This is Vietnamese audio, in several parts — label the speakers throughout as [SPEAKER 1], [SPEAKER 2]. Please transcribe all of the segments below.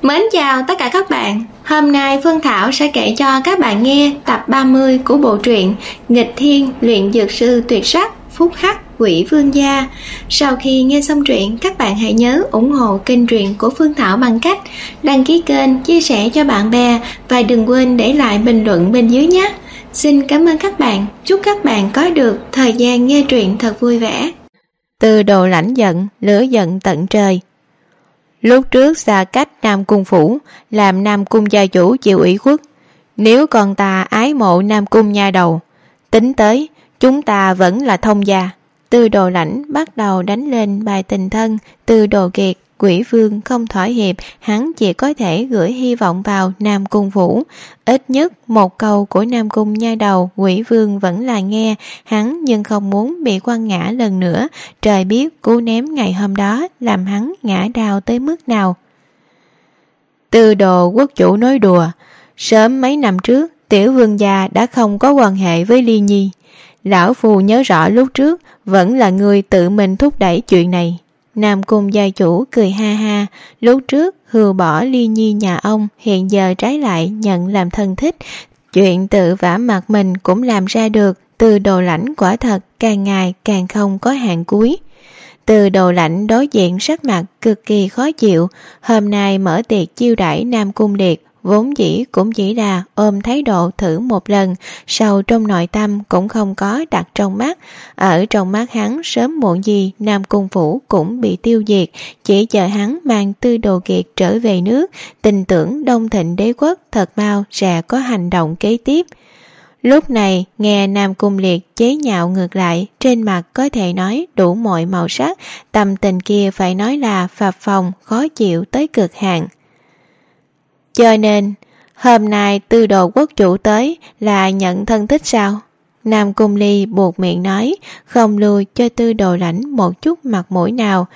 [SPEAKER 1] Mến chào tất cả các bạn. Hôm nay Phương Thảo sẽ kể cho các bạn nghe tập 30 của bộ truyện Nghịch Thiên Luyện Dược Sư Tuyệt Sắc Phúc Hắc Quỷ Vương Gia. Sau khi nghe xong truyện, các bạn hãy nhớ ủng hộ kênh truyện của Phương Thảo bằng cách đăng ký kênh, chia sẻ cho bạn bè và đừng quên để lại bình luận bên dưới nhé. Xin cảm ơn các bạn. Chúc các bạn có được thời gian nghe truyện thật vui vẻ.
[SPEAKER 2] Từ Đồ lãnh giận, lửa giận tận trời. Lúc trước xa cách Nam Cung phủ, làm Nam Cung gia chủ chịu ủy khuất. Nếu con ta ái mộ Nam Cung nha đầu, tính tới chúng ta vẫn là thông gia. Từ Đồ lãnh bắt đầu đánh lên bài tình thân. Từ Đồ kiệt, Quỷ Vương không thỏa hiệp, hắn chỉ có thể gửi hy vọng vào Nam Cung phủ. Ít nhất một câu của Nam Cung nha đầu, Quỷ Vương vẫn là nghe hắn, nhưng không muốn bị quăng ngã lần nữa. Trời biết cú ném ngày hôm đó làm hắn ngã đau tới mức nào. Từ Đồ quốc chủ nói đùa, sớm mấy năm trước tiểu vương gia đã không có quan hệ với Ly Nhi. Lão phù nhớ rõ lúc trước vẫn là người tự mình thúc đẩy chuyện này. Nam Cung gia chủ cười ha ha, lúc trước hưu bỏ Ly Nhi nhà ông, hiện giờ trái lại nhận làm thân thích. Chuyện tự vả mặt mình cũng làm ra được. Từ Đồ lãnh quả thật càng ngày càng không có hạn cuối. Từ Đồ lãnh đối diện sắc mặt cực kỳ khó chịu. Hôm nay mở tiệc chiêu đãi Nam Cung Liệt, vốn dĩ cũng chỉ là ôm thái độ thử một lần, sâu trong nội tâm cũng không có đặt trong mắt. Ở trong mắt hắn, sớm muộn gì Nam Cung phủ cũng bị tiêu diệt, chỉ chờ hắn mang Tư Đồ kiệt trở về nước, tin tưởng Đông Thịnh đế quốc thật mau sẽ có hành động kế tiếp. Lúc này nghe Nam Cung Liệt chế nhạo ngược lại, trên mặt có thể nói đủ mọi màu sắc, tâm tình kia phải nói là phập phồng khó chịu tới cực hạn. Cho nên hôm nay Tư Đồ quốc chủ tới là nhận thân thích sao? Nam Cung Ly buộc miệng nói, không lưu cho Tư Đồ lãnh một chút mặt mũi nào.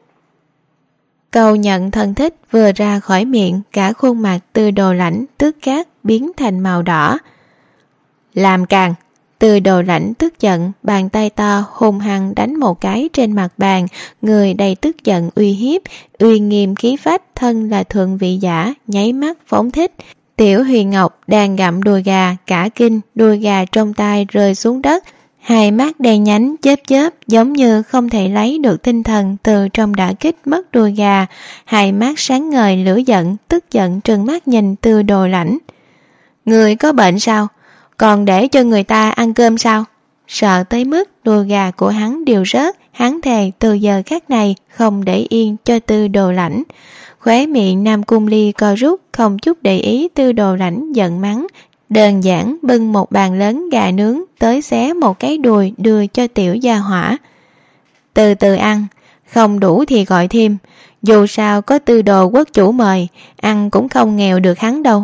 [SPEAKER 2] Câu nhận thân thích vừa ra khỏi miệng, cả khuôn mặt Tư Đồ lãnh tức khắc biến thành màu đỏ. Làm càng! Tư Đồ lãnh tức giận, bàn tay to hung hăng đánh một cái trên mặt bàn, người đầy tức giận uy hiếp, uy nghiêm khí phách, thân là thượng vị giả, nháy mắt phóng thích. Tiểu Huyền Ngọc đang gặm đùi gà, cả kinh, đùi gà trong tay rơi xuống đất, hai mắt đen nhánh chớp chớp, giống như không thể lấy được tinh thần từ trong đả kích mất đùi gà. Hai mắt sáng ngời lửa giận, tức giận trừng mắt nhìn Tư Đồ lãnh. Người có bệnh sao? Còn để cho người ta ăn cơm sao? Sợ tới mức đùi gà của hắn đều rớt, hắn thề từ giờ khắc này không để yên cho Tư Đồ lãnh. Khóe miệng Nam Cung Ly co rút, không chút để ý Tư Đồ lãnh giận mắng, đơn giản bưng một bàn lớn gà nướng tới xé một cái đùi đưa cho tiểu gia hỏa. Từ từ ăn, không đủ thì gọi thêm, dù sao có Tư Đồ quốc chủ mời, ăn cũng không nghèo được hắn đâu.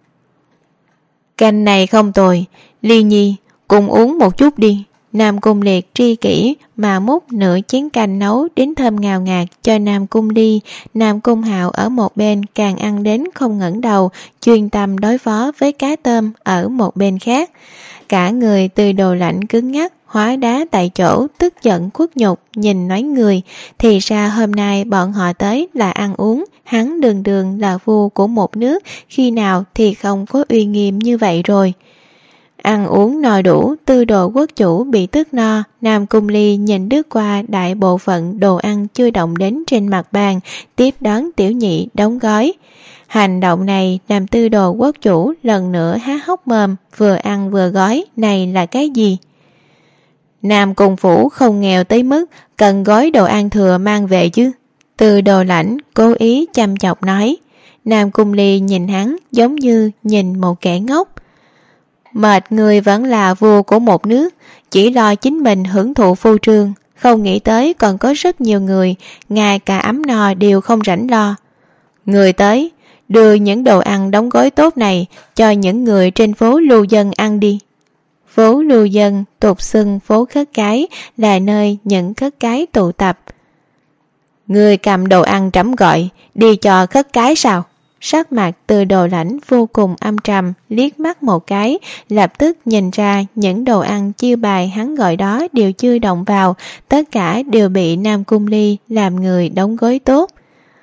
[SPEAKER 2] Canh này không tồi, Ly Nhi cùng uống một chút đi. Nam Cung Liệt tri kỷ mà múc nửa chén canh nấu đến thơm ngào ngạt cho Nam Cung Ly. Nam Cung Hạo ở một bên càng ăn đến không ngẩng đầu, chuyên tâm đối phó với cá tôm ở một bên khác. Cả người Từ Đồ lãnh cứng ngắc, hóa đá tại chỗ, tức giận khuất nhục, nhìn nói người. Thì ra hôm nay bọn họ tới là ăn uống, hắn đường đường là vua của một nước, khi nào thì không có uy nghiêm như vậy rồi. Ăn uống no đủ, Tư Đồ quốc chủ bị tức no. Nam Cung Ly nhìn đứt qua đại bộ phận đồ ăn chưa động đến trên mặt bàn, tiếp đón tiểu nhị đóng gói. Hành động này làm Tư Đồ quốc chủ lần nữa há hốc mồm, vừa ăn vừa gói, này là cái gì? Nam Cung phủ không nghèo tới mức cần gói đồ ăn thừa mang về chứ? Tư Đồ lãnh cố ý chăm chọc nói. Nam Cung Ly nhìn hắn giống như nhìn một kẻ ngốc. Mệt người vẫn là vua của một nước, chỉ lo chính mình hưởng thụ phô trương, không nghĩ tới còn có rất nhiều người, ngay cả ấm no đều không rảnh lo. Người tới, đưa những đồ ăn đóng gói tốt này cho những người trên phố lưu dân ăn đi. Phố lưu dân tục xưng phố khất cái, là nơi những khất cái tụ tập. Người cầm đồ ăn trẫm gọi, đi cho khất cái sao? Sắc mặt Từ Đồ lãnh vô cùng âm trầm, liếc mắt một cái, lập tức nhìn ra những đồ ăn chiêu bài hắn gọi đó đều chưa động vào, tất cả đều bị Nam Cung Ly làm người đóng gói tốt.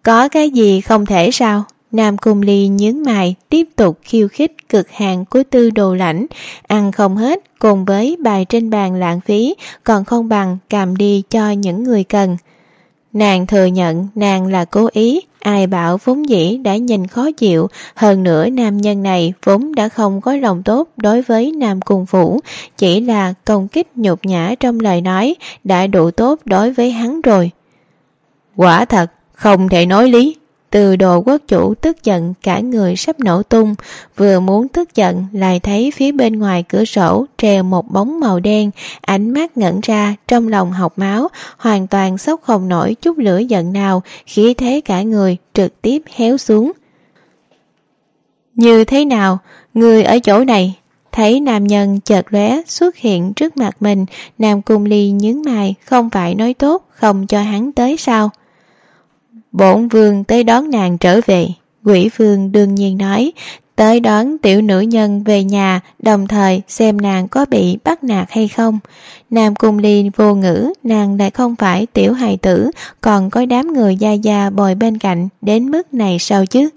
[SPEAKER 2] Có cái gì không thể sao? Nam Cung Ly nhướng mày tiếp tục khiêu khích cực hạn của Tư Đồ Lãnh, ăn không hết cùng với bài trên bàn lãng phí, còn không bằng cầm đi cho những người cần. Nàng thừa nhận nàng là cố ý, ai bảo vốn dĩ đã nhìn khó chịu, hơn nữa nam nhân này vốn đã không có lòng tốt đối với Nam Cung Phủ, chỉ là công kích nhục nhã trong lời nói đã đủ tốt đối với hắn rồi. Quả thật, không thể nói lý. Từ Đồ quốc chủ tức giận cả người sắp nổ tung, vừa muốn tức giận lại thấy phía bên ngoài cửa sổ treo một bóng màu đen, ánh mắt ngẩn ra, trong lòng học máu, hoàn toàn sốc không nổi chút lửa giận nào, khí thế cả người trực tiếp héo xuống. Như thế nào, người ở chỗ này? Thấy nam nhân chợt lóe xuất hiện trước mặt mình, Nam Cung Ly nhướng mày, không phải nói tốt không cho hắn tới sao? Bổn vương tới đón nàng trở về. Quỷ vương đương nhiên nói, tới đón tiểu nữ nhân về nhà, đồng thời xem nàng có bị bắt nạt hay không. Nam Cung Ly vô ngữ, nàng lại không phải tiểu hài tử, còn có đám người gia gia bồi bên cạnh, đến mức này sao chứ?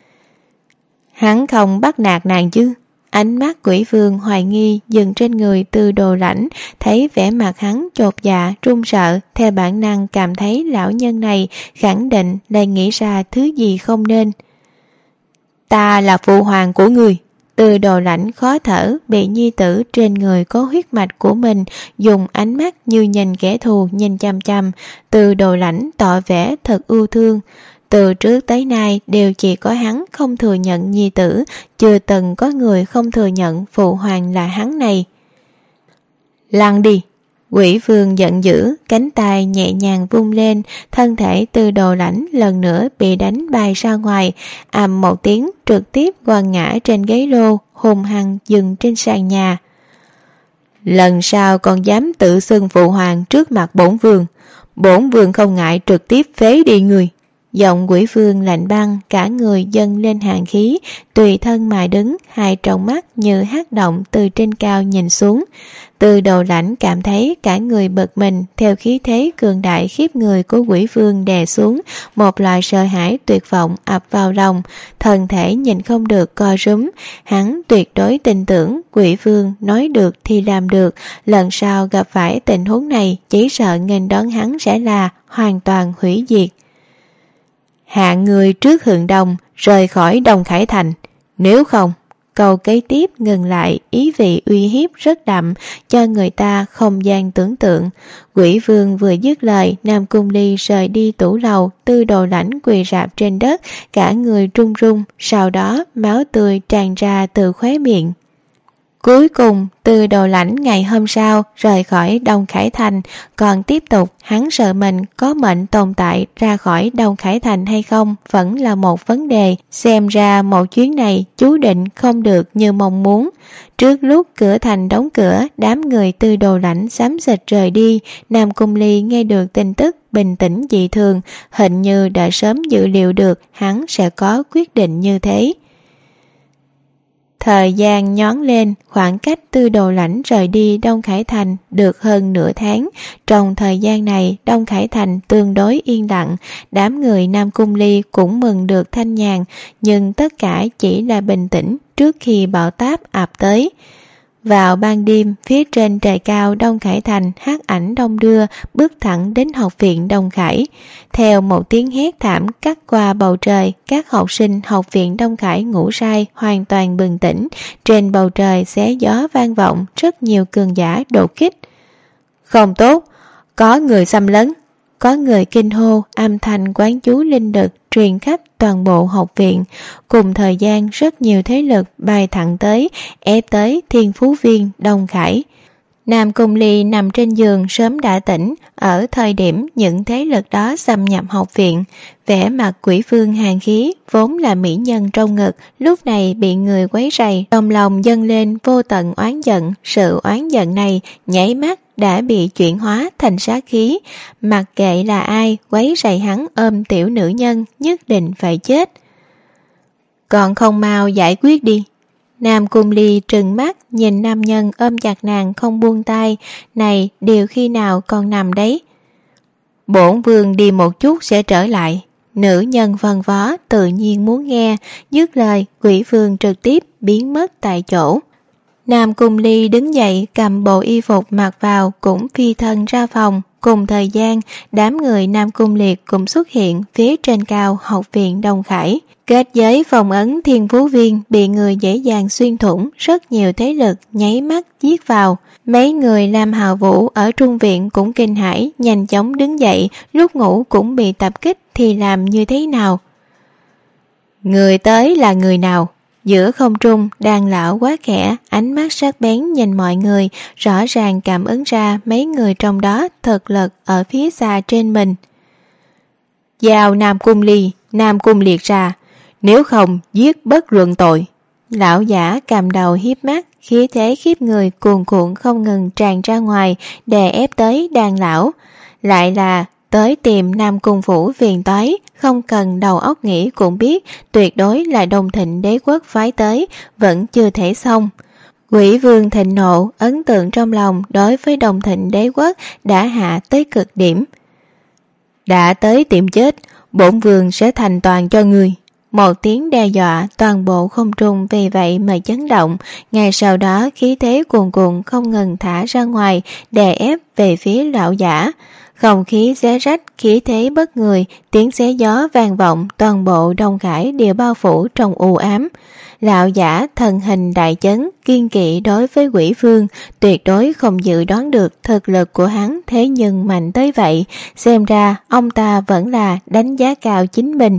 [SPEAKER 2] Hắn không bắt nạt nàng chứ? Ánh mắt quỷ vương hoài nghi dừng trên người Tư Đồ Lãnh, thấy vẻ mặt hắn chột dạ run sợ, theo bản năng cảm thấy lão nhân này khẳng định lại nghĩ ra thứ gì không nên. Ta là phụ hoàng của người. Tư Đồ Lãnh khó thở, bị nhi tử trên người có huyết mạch của mình dùng ánh mắt như nhìn kẻ thù nhìn chăm chăm. Tư Đồ Lãnh tỏ vẻ thật ưu thương. Từ trước tới nay đều chỉ có hắn không thừa nhận nhi tử, chưa từng có người không thừa nhận phụ hoàng là hắn này. Lăn đi! Quỷ vương giận dữ, cánh tay nhẹ nhàng vung lên, thân thể Tư Đồ Lãnh lần nữa bị đánh bay ra ngoài, ầm một tiếng trực tiếp quằn ngã trên ghế lô, hùng hăng dừng trên sàn nhà. Lần sau còn dám tự xưng phụ hoàng trước mặt bổn vương không ngại trực tiếp phế đi người. Giọng quỷ vương lạnh băng, cả người dâng lên hàn khí, tùy thân mà đứng, hai tròng mắt như hắc động từ trên cao nhìn xuống. Từ Đồ Lãnh cảm thấy cả người bực mình, theo khí thế cường đại khiếp người của quỷ vương đè xuống, một loại sợ hãi tuyệt vọng ập vào lòng, thân thể nhìn không được co rúm. Hắn tuyệt đối tin tưởng quỷ vương nói được thì làm được, lần sau gặp phải tình huống này chỉ sợ nghênh đón hắn sẽ là hoàn toàn hủy diệt. Hạ người trước Hượng Đông, rời khỏi Đông Khải Thành. Nếu không, câu kế tiếp ngừng lại, ý vị uy hiếp rất đậm, cho người ta không gian tưởng tượng. Quỷ vương vừa dứt lời, Nam Cung Ly rời đi tủ lầu, Tư Đồ Lãnh quỳ rạp trên đất, cả người run run, sau đó máu tươi tràn ra từ khóe miệng. Cuối cùng, Tư Đồ Lãnh ngày hôm sau rời khỏi Đông Khải Thành, còn tiếp tục hắn sợ mình có mệnh tồn tại ra khỏi Đông Khải Thành hay không vẫn là một vấn đề, xem ra một chuyến này chú định không được như mong muốn. Trước lúc cửa thành đóng cửa, đám người Tư Đồ Lãnh xám xịt rời đi, Nam Cung Ly nghe được tin tức bình tĩnh dị thường, hình như đã sớm dự liệu được hắn sẽ có quyết định như thế. Thời gian nhón lên, khoảng cách Tư Đồ Lãnh rời đi Đông Khải Thành được hơn nửa tháng. Trong thời gian này, Đông Khải Thành tương đối yên lặng, đám người Nam Cung Ly cũng mừng được thanh nhàn, nhưng tất cả chỉ là bình tĩnh trước khi bão táp ập tới. Vào ban đêm, phía trên trời cao Đông Khải Thành hắc ảnh đông đưa bước thẳng đến học viện Đông Khải. Theo một tiếng hét thảm cắt qua bầu trời, các học sinh học viện Đông Khải ngủ say hoàn toàn bừng tỉnh. Trên bầu trời xé gió vang vọng, rất nhiều cường giả đột kích. Không tốt, có người xâm lấn. Có người kinh hô, âm thanh quán chú linh lực truyền khắp toàn bộ học viện. Cùng thời gian rất nhiều thế lực bay thẳng tới, ép tới Thiên Phú Viên Đông Khải. Nam Cung Ly nằm trên giường sớm đã tỉnh, ở thời điểm những thế lực đó xâm nhập học viện. Vẻ mặt quỷ vương hàn khí, vốn là mỹ nhân trong ngực, lúc này bị người quấy rầy, trong lòng dâng lên vô tận oán giận. Sự oán giận này nháy mắt đã bị chuyển hóa thành sát khí, mặc kệ là ai quấy rầy hắn ôm tiểu nữ nhân nhất định phải chết. Còn không mau giải quyết đi. Nam Cung Ly trừng mắt nhìn nam nhân ôm chặt nàng không buông tay, này điều khi nào còn nằm đấy. Bổn vương đi một chút sẽ trở lại. nữ nhân phân phó tự nhiên muốn nghe, dứt lời quỷ vương trực tiếp biến mất tại chỗ. Nam Cung Ly đứng dậy cầm bộ y phục mặc vào cũng phi thân ra phòng. Cùng thời gian, đám người Nam Cung Liệt cũng xuất hiện phía trên cao học viện Đông Khải. Kết giới phòng ấn Thiên Phú Viên bị người dễ dàng xuyên thủng, rất nhiều thế lực nháy mắt giết vào. Mấy người Lam Hào Vũ ở trung viện cũng kinh hãi, nhanh chóng đứng dậy, lúc ngủ cũng bị tập kích thì làm như thế nào? Người tới là người nào? Giữa không trung, Đan lão quá khẽ, ánh mắt sắc bén nhìn mọi người, rõ ràng cảm ứng ra mấy người trong đó thực lực ở phía xa trên mình. Giao Nam Cung Ly, Nam Cung Liệt ra, nếu không giết bất luận tội. Lão giả cầm đầu hiếp mắt, khí thế khiếp người cuồn cuộn không ngừng tràn ra ngoài, đè ép tới Đan lão. Lại là tới tìm Nam Cung phủ phiền toái, không cần đầu óc nghĩ cũng biết tuyệt đối là Đông Thịnh đế quốc phái tới, vẫn chưa thể xong. Quỷ vương thịnh nộ, ấn tượng trong lòng đối với Đông Thịnh đế quốc đã hạ tới cực điểm. Đã tới tìm chết, bổn vương sẽ thành toàn cho ngươi. Một tiếng đe dọa, toàn bộ không trung vì vậy mà chấn động. Ngay sau đó khí thế cuồn cuộn không ngừng thả ra ngoài, đè ép về phía lão giả. Không khí xé rách, khí thế bất người, tiếng xé gió vang vọng, toàn bộ Đông Khải đều bao phủ trong u ám. Lão giả thần hình đại chấn, kiên kỵ đối với quỷ vương, tuyệt đối không dự đoán được thực lực của hắn thế nhưng mạnh tới vậy, xem ra ông ta vẫn là đánh giá cao chính mình.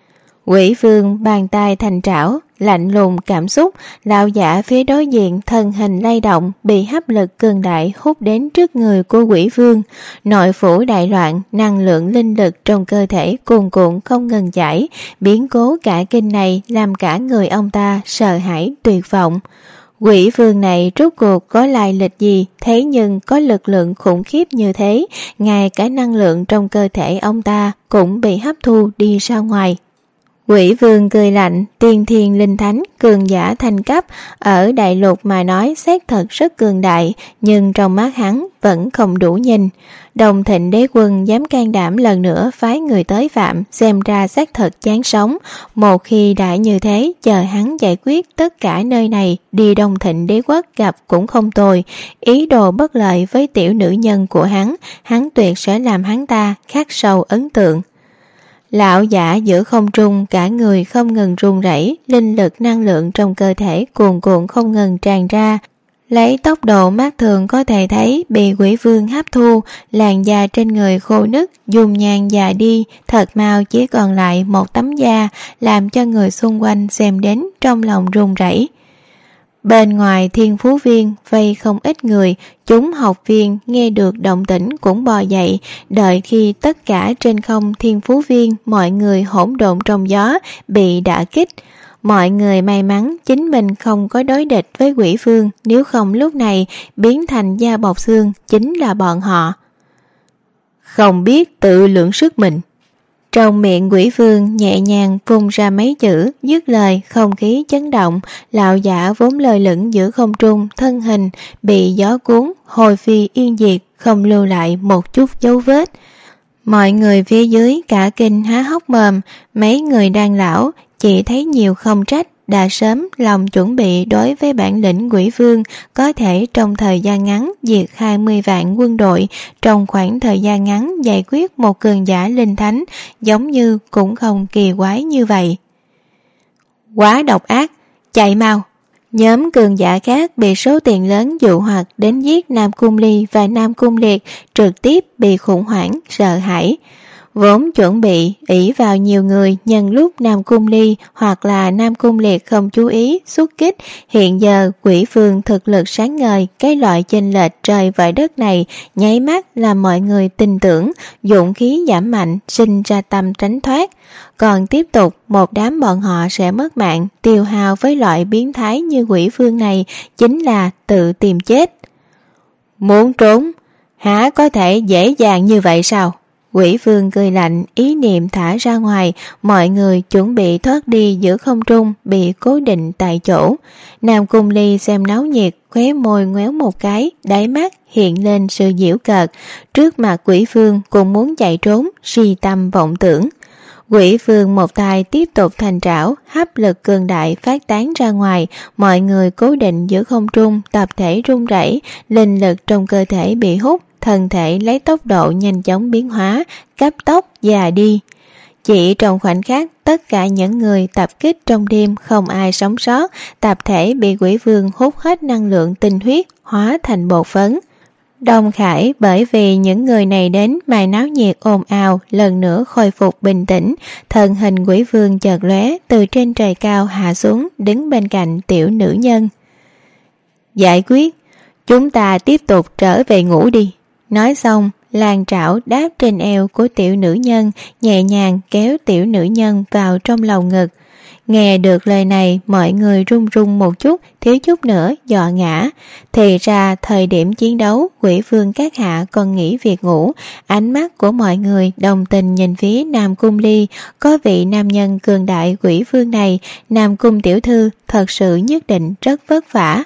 [SPEAKER 2] Quỷ vương bàn tay thành trảo, lạnh lùng cảm xúc, lão giả phía đối diện thân hình lay động, bị hấp lực cường đại hút đến trước người của quỷ vương. Nội phủ đại loạn, năng lượng linh lực trong cơ thể cuồn cuộn không ngừng chảy, biến cố cả kinh này làm cả người ông ta sợ hãi tuyệt vọng. Quỷ vương này rốt cuộc có lai lịch gì, thế nhưng có lực lượng khủng khiếp như thế, ngay cả năng lượng trong cơ thể ông ta cũng bị hấp thu đi ra ngoài. Quỷ vương cười lạnh, tiên thiên linh thánh, cường giả thành cấp, ở đại lục mà nói xác thật rất cường đại, nhưng trong mắt hắn vẫn không đủ nhìn. Đông Thịnh đế quân dám can đảm lần nữa phái người tới phạm, xem ra xác thật chán sống. Một khi đã như thế, chờ hắn giải quyết tất cả nơi này, đi Đông Thịnh đế quốc gặp cũng không tồi. Ý đồ bất lợi với tiểu nữ nhân của hắn tuyệt sẽ làm hắn ta khắc sâu ấn tượng. Lão giả giữa không trung, cả người không ngừng run rẩy, linh lực năng lượng trong cơ thể cuồn cuộn không ngừng tràn ra. Lấy tốc độ mắt thường có thể thấy bị quỷ vương hấp thu, làn da trên người khô nứt, dung nhan già đi, thật mau chỉ còn lại một tấm da, làm cho người xung quanh xem đến trong lòng run rẩy. Bên ngoài Thiên Phú Viên vây không ít người, chúng học viên nghe được động tĩnh cũng bò dậy, đợi khi tất cả trên không Thiên Phú Viên mọi người hỗn độn trong gió bị đả kích. Mọi người may mắn chính mình không có đối địch với quỷ vương, nếu không lúc này biến thành da bọc xương chính là bọn họ. Không biết tự lượng sức mình. Trong miệng quỷ vương nhẹ nhàng phun ra mấy chữ, dứt lời không khí chấn động, lão giả vốn lơ lửng giữa không trung, thân hình bị gió cuốn, hồi phi yên diệt, không lưu lại một chút dấu vết. Mọi người phía dưới cả kinh há hốc mồm, mấy người đang lão chỉ thấy nhiều không trách, đã sớm lòng chuẩn bị đối với bản lĩnh quỷ vương có thể trong thời gian ngắn diệt 20 vạn quân đội, trong khoảng thời gian ngắn giải quyết một cường giả linh thánh, giống như cũng không kỳ quái như vậy. Quá độc ác, chạy mau! Nhóm cường giả khác bị số tiền lớn dụ hoặc đến giết Nam Cung Ly và Nam Cung Liệt, trực tiếp bị khủng hoảng, sợ hãi. Vốn chuẩn bị ỷ vào nhiều người nhân lúc Nam Cung Ly hoặc là Nam Cung Liệt không chú ý xuất kích, hiện giờ quỷ vương thực lực sáng ngời, cái loại chênh lệch trời và đất này nháy mắt làm mọi người tin tưởng, dũng khí giảm mạnh, sinh ra tâm tránh thoát. Còn tiếp tục, một đám bọn họ sẽ mất mạng, tiêu hao với loại biến thái như quỷ vương này chính là tự tìm chết. Muốn trốn, hả có thể dễ dàng như vậy sao? Quỷ vương cười lạnh, ý niệm thả ra ngoài, mọi người chuẩn bị thoát đi giữa không trung, bị cố định tại chỗ. Nam Cung Ly xem náo nhiệt, khóe môi ngoéo một cái, đáy mắt hiện lên sự giễu cợt. Trước mặt quỷ vương cũng muốn chạy trốn, si tâm vọng tưởng. Quỷ vương một tay tiếp tục thành trảo, hấp lực cường đại phát tán ra ngoài, mọi người cố định giữa không trung, tập thể run rẩy, linh lực trong cơ thể bị hút, thân thể lấy tốc độ nhanh chóng biến hóa, cấp tốc già đi. Chỉ trong khoảnh khắc, tất cả những người tập kích trong đêm không ai sống sót, tập thể bị quỷ vương hút hết năng lượng tinh huyết, hóa thành bột phấn. Đông Khải bởi vì những người này đến mà náo nhiệt ồn ào, lần nữa khôi phục bình tĩnh, thân hình quỷ vương chợt lóe từ trên trời cao hạ xuống, đứng bên cạnh tiểu nữ nhân. Giải quyết, chúng ta tiếp tục trở về ngủ đi. Nói xong, Lan trảo đáp trên eo của tiểu nữ nhân, nhẹ nhàng kéo tiểu nữ nhân vào trong lồng ngực. Nghe được lời này, mọi người run run một chút, thiếu chút nữa dọa ngã. Thì ra thời điểm chiến đấu, quỷ vương các hạ còn nghỉ việc ngủ. Ánh mắt của mọi người đồng tình nhìn phía Nam Cung Ly. Có vị nam nhân cường đại quỷ vương này, Nam Cung tiểu thư thật sự nhất định rất vất vả.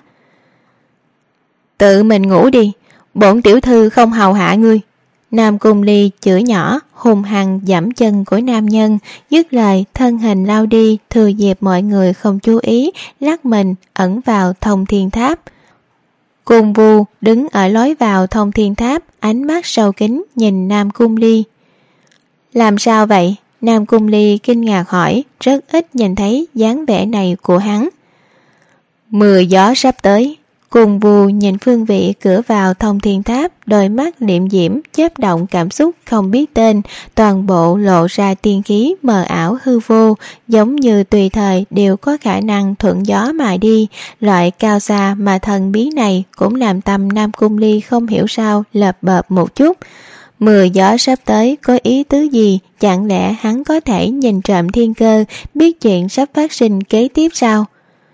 [SPEAKER 2] Tự mình ngủ đi, bổn tiểu thư không hầu hạ ngươi. Nam Cung Ly chửi nhỏ, hung hăng giẫm chân của nam nhân, dứt lời thân hình lao đi, thừa dịp mọi người không chú ý, lắc mình ẩn vào Thông Thiên Tháp. Cung Vu đứng ở lối vào Thông Thiên Tháp, ánh mắt sâu kín nhìn Nam Cung Ly. Làm sao vậy? Nam Cung Ly kinh ngạc hỏi, rất ít nhìn thấy dáng vẻ này của hắn. Mưa gió sắp tới. Cung Vu nhìn phương vị cửa vào Thông Thiên Tháp, đôi mắt liệm diễm chớp động cảm xúc không biết tên, toàn bộ lộ ra tiên khí mờ ảo hư vô, giống như tùy thời đều có khả năng thuận gió mà đi. Loại cao xa mà thần bí này cũng làm tâm Nam Cung Ly không hiểu sao lợp bợp một chút. Mưa gió sắp tới có ý tứ gì? Chẳng lẽ hắn có thể nhìn trộm thiên cơ, biết chuyện sắp phát sinh kế tiếp sao?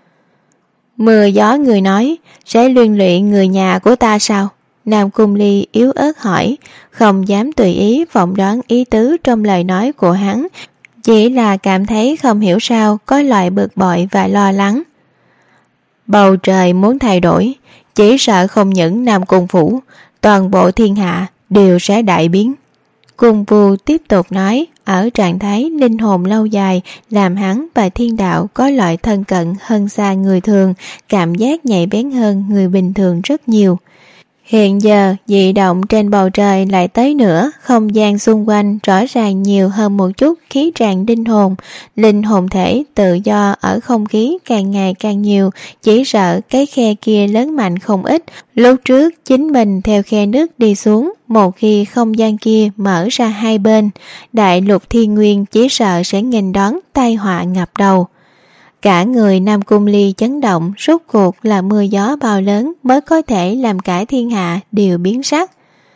[SPEAKER 2] Mưa gió người nói sẽ liên lụy người nhà của ta sao? Nam Cung Ly yếu ớt hỏi, không dám tùy ý vọng đoán ý tứ trong lời nói của hắn, chỉ là cảm thấy không hiểu sao có loại bực bội và lo lắng. Bầu trời muốn thay đổi, chỉ sợ không những Nam Cung phủ, toàn bộ thiên hạ đều sẽ đại biến. Cung Vu tiếp tục nói, ở trạng thái linh hồn lâu dài làm hắn và thiên đạo có loại thân cận hơn xa người thường, cảm giác nhạy bén hơn người bình thường rất nhiều. Hiện giờ dị động trên bầu trời lại tới nữa, không gian xung quanh rõ ràng nhiều hơn một chút khí tràn linh hồn thể tự do ở không khí càng ngày càng nhiều, chỉ sợ cái khe kia lớn mạnh không ít. Lúc trước chính mình theo khe nước đi xuống, một khi không gian kia mở ra hai bên, đại lục thiên nguyên chỉ sợ sẽ nghênh đón tai họa ngập đầu. Cả người Nam Cung Ly chấn động, rốt cuộc là mưa gió bao lớn mới có thể làm cả thiên hạ đều biến sắc.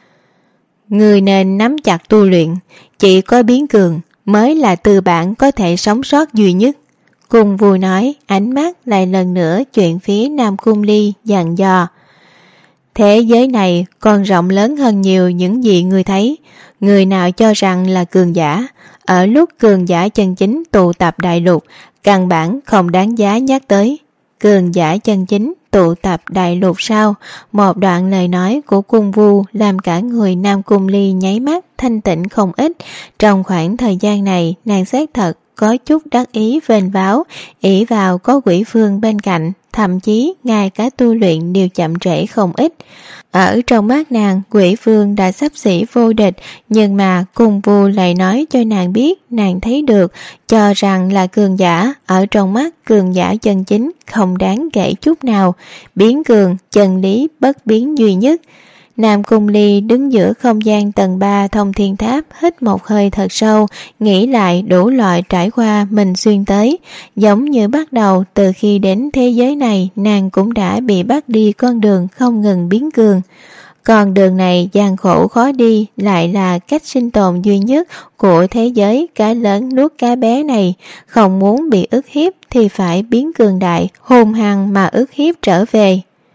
[SPEAKER 2] Người nên nắm chặt tu luyện, chỉ có biến cường mới là tư bản có thể sống sót duy nhất. Cung Vu nói, ánh mắt lại lần nữa chuyển phía Nam Cung Ly dặn dò. Thế giới này còn rộng lớn hơn nhiều những gì người thấy. Người nào cho rằng là cường giả, ở lúc cường giả chân chính tụ tập đại lục, căn bản không đáng giá nhắc tới. Cường giả chân chính tụ tập đại lục sao? Một đoạn lời nói của Cung Vu làm cả người Nam Cung Ly nháy mắt thanh tịnh không ít. Trong khoảng thời gian này, nàng xác thật có chút đắc ý vênh váo, ỷ vào có quỷ vương bên cạnh, thậm chí ngay cả tu luyện đều chậm trễ không ít. Ở trong mắt nàng, quỷ vương đã xấp xỉ vô địch, nhưng mà Cung Vu lại nói cho nàng biết nàng thấy được, cho rằng là cường giả, ở trong mắt cường giả chân chính không đáng kể chút nào, biến cường, chân lý bất biến duy nhất. Nam Cung Ly đứng giữa không gian tầng 3 Thông Thiên Tháp, hít một hơi thật sâu, nghĩ lại đủ loại trải qua mình xuyên tới. Giống như bắt đầu từ khi đến thế giới này, nàng cũng đã bị bắt đi con đường không ngừng biến cường. Con đường này gian khổ khó đi, lại là cách sinh tồn duy nhất của thế giới cá lớn nuốt cá bé này. Không muốn bị ức hiếp thì phải biến cường đại, hung hăng mà ức hiếp trở về.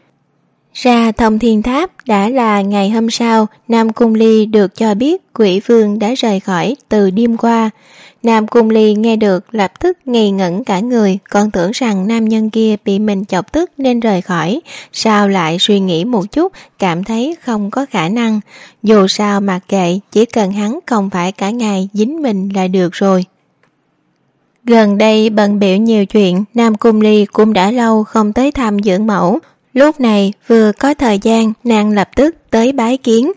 [SPEAKER 2] Ra Thông Thiên Tháp đã là ngày hôm sau, Nam Cung Ly được cho biết quỷ vương đã rời khỏi từ đêm qua. Nam Cung Ly nghe được lập tức ngây ngẩn cả người, còn tưởng rằng nam nhân kia bị mình chọc tức nên rời khỏi. Sao lại suy nghĩ một chút, cảm thấy không có khả năng. Dù sao mặc kệ, chỉ cần hắn không phải cả ngày dính mình là được rồi. Gần đây bận bịu nhiều chuyện, Nam Cung Ly cũng đã lâu không tới thăm dưỡng mẫu. Lúc này vừa có thời gian, nàng lập tức tới bái kiến.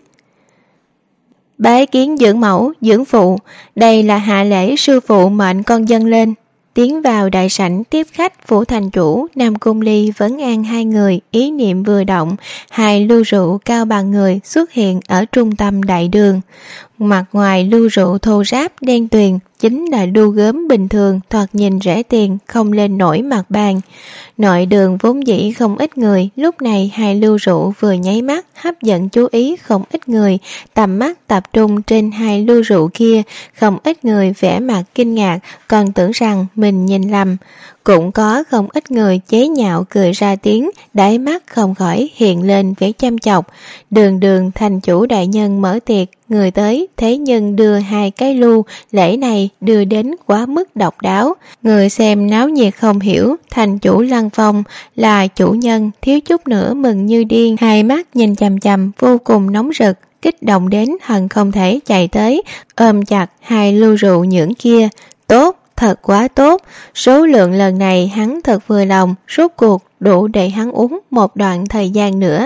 [SPEAKER 2] Bái kiến dưỡng mẫu, dưỡng phụ, đây là hạ lễ sư phụ mệnh con dâng lên. Tiến vào đại sảnh tiếp khách phủ thành chủ, Nam Cung Ly vấn an hai người, ý niệm vừa động, hai lưu rượu cao bằng người xuất hiện ở trung tâm đại đường. Mặt ngoài lưu rượu thô ráp đen tuyền chính là lưu gốm bình thường, thoạt nhìn rẻ tiền, không lên nổi mặt bàn. Nội đường vốn dĩ không ít người, lúc này hai lưu rượu vừa nháy mắt hấp dẫn chú ý không ít người, tầm mắt tập trung trên hai lưu rượu kia, không ít người vẻ mặt kinh ngạc, còn tưởng rằng mình nhìn lầm. Cũng có không ít người chế nhạo cười ra tiếng, đáy mắt không khỏi hiện lên vẻ chăm chọc. Đường thành chủ đại nhân mở tiệc, người tới thế nhưng đưa hai cái lưu, lễ này đưa đến quá mức độc đáo. Người xem náo nhiệt không hiểu, thành chủ Lăng Phong là chủ nhân, thiếu chút nữa mừng như điên, hai mắt nhìn chằm chằm vô cùng nóng rực, kích động đến hận không thể chạy tới, ôm chặt hai lưu rượu nhưỡng kia. Tốt! Thật quá tốt, số lượng lần này hắn thật vừa lòng, rốt cuộc đủ để hắn uống một đoạn thời gian nữa.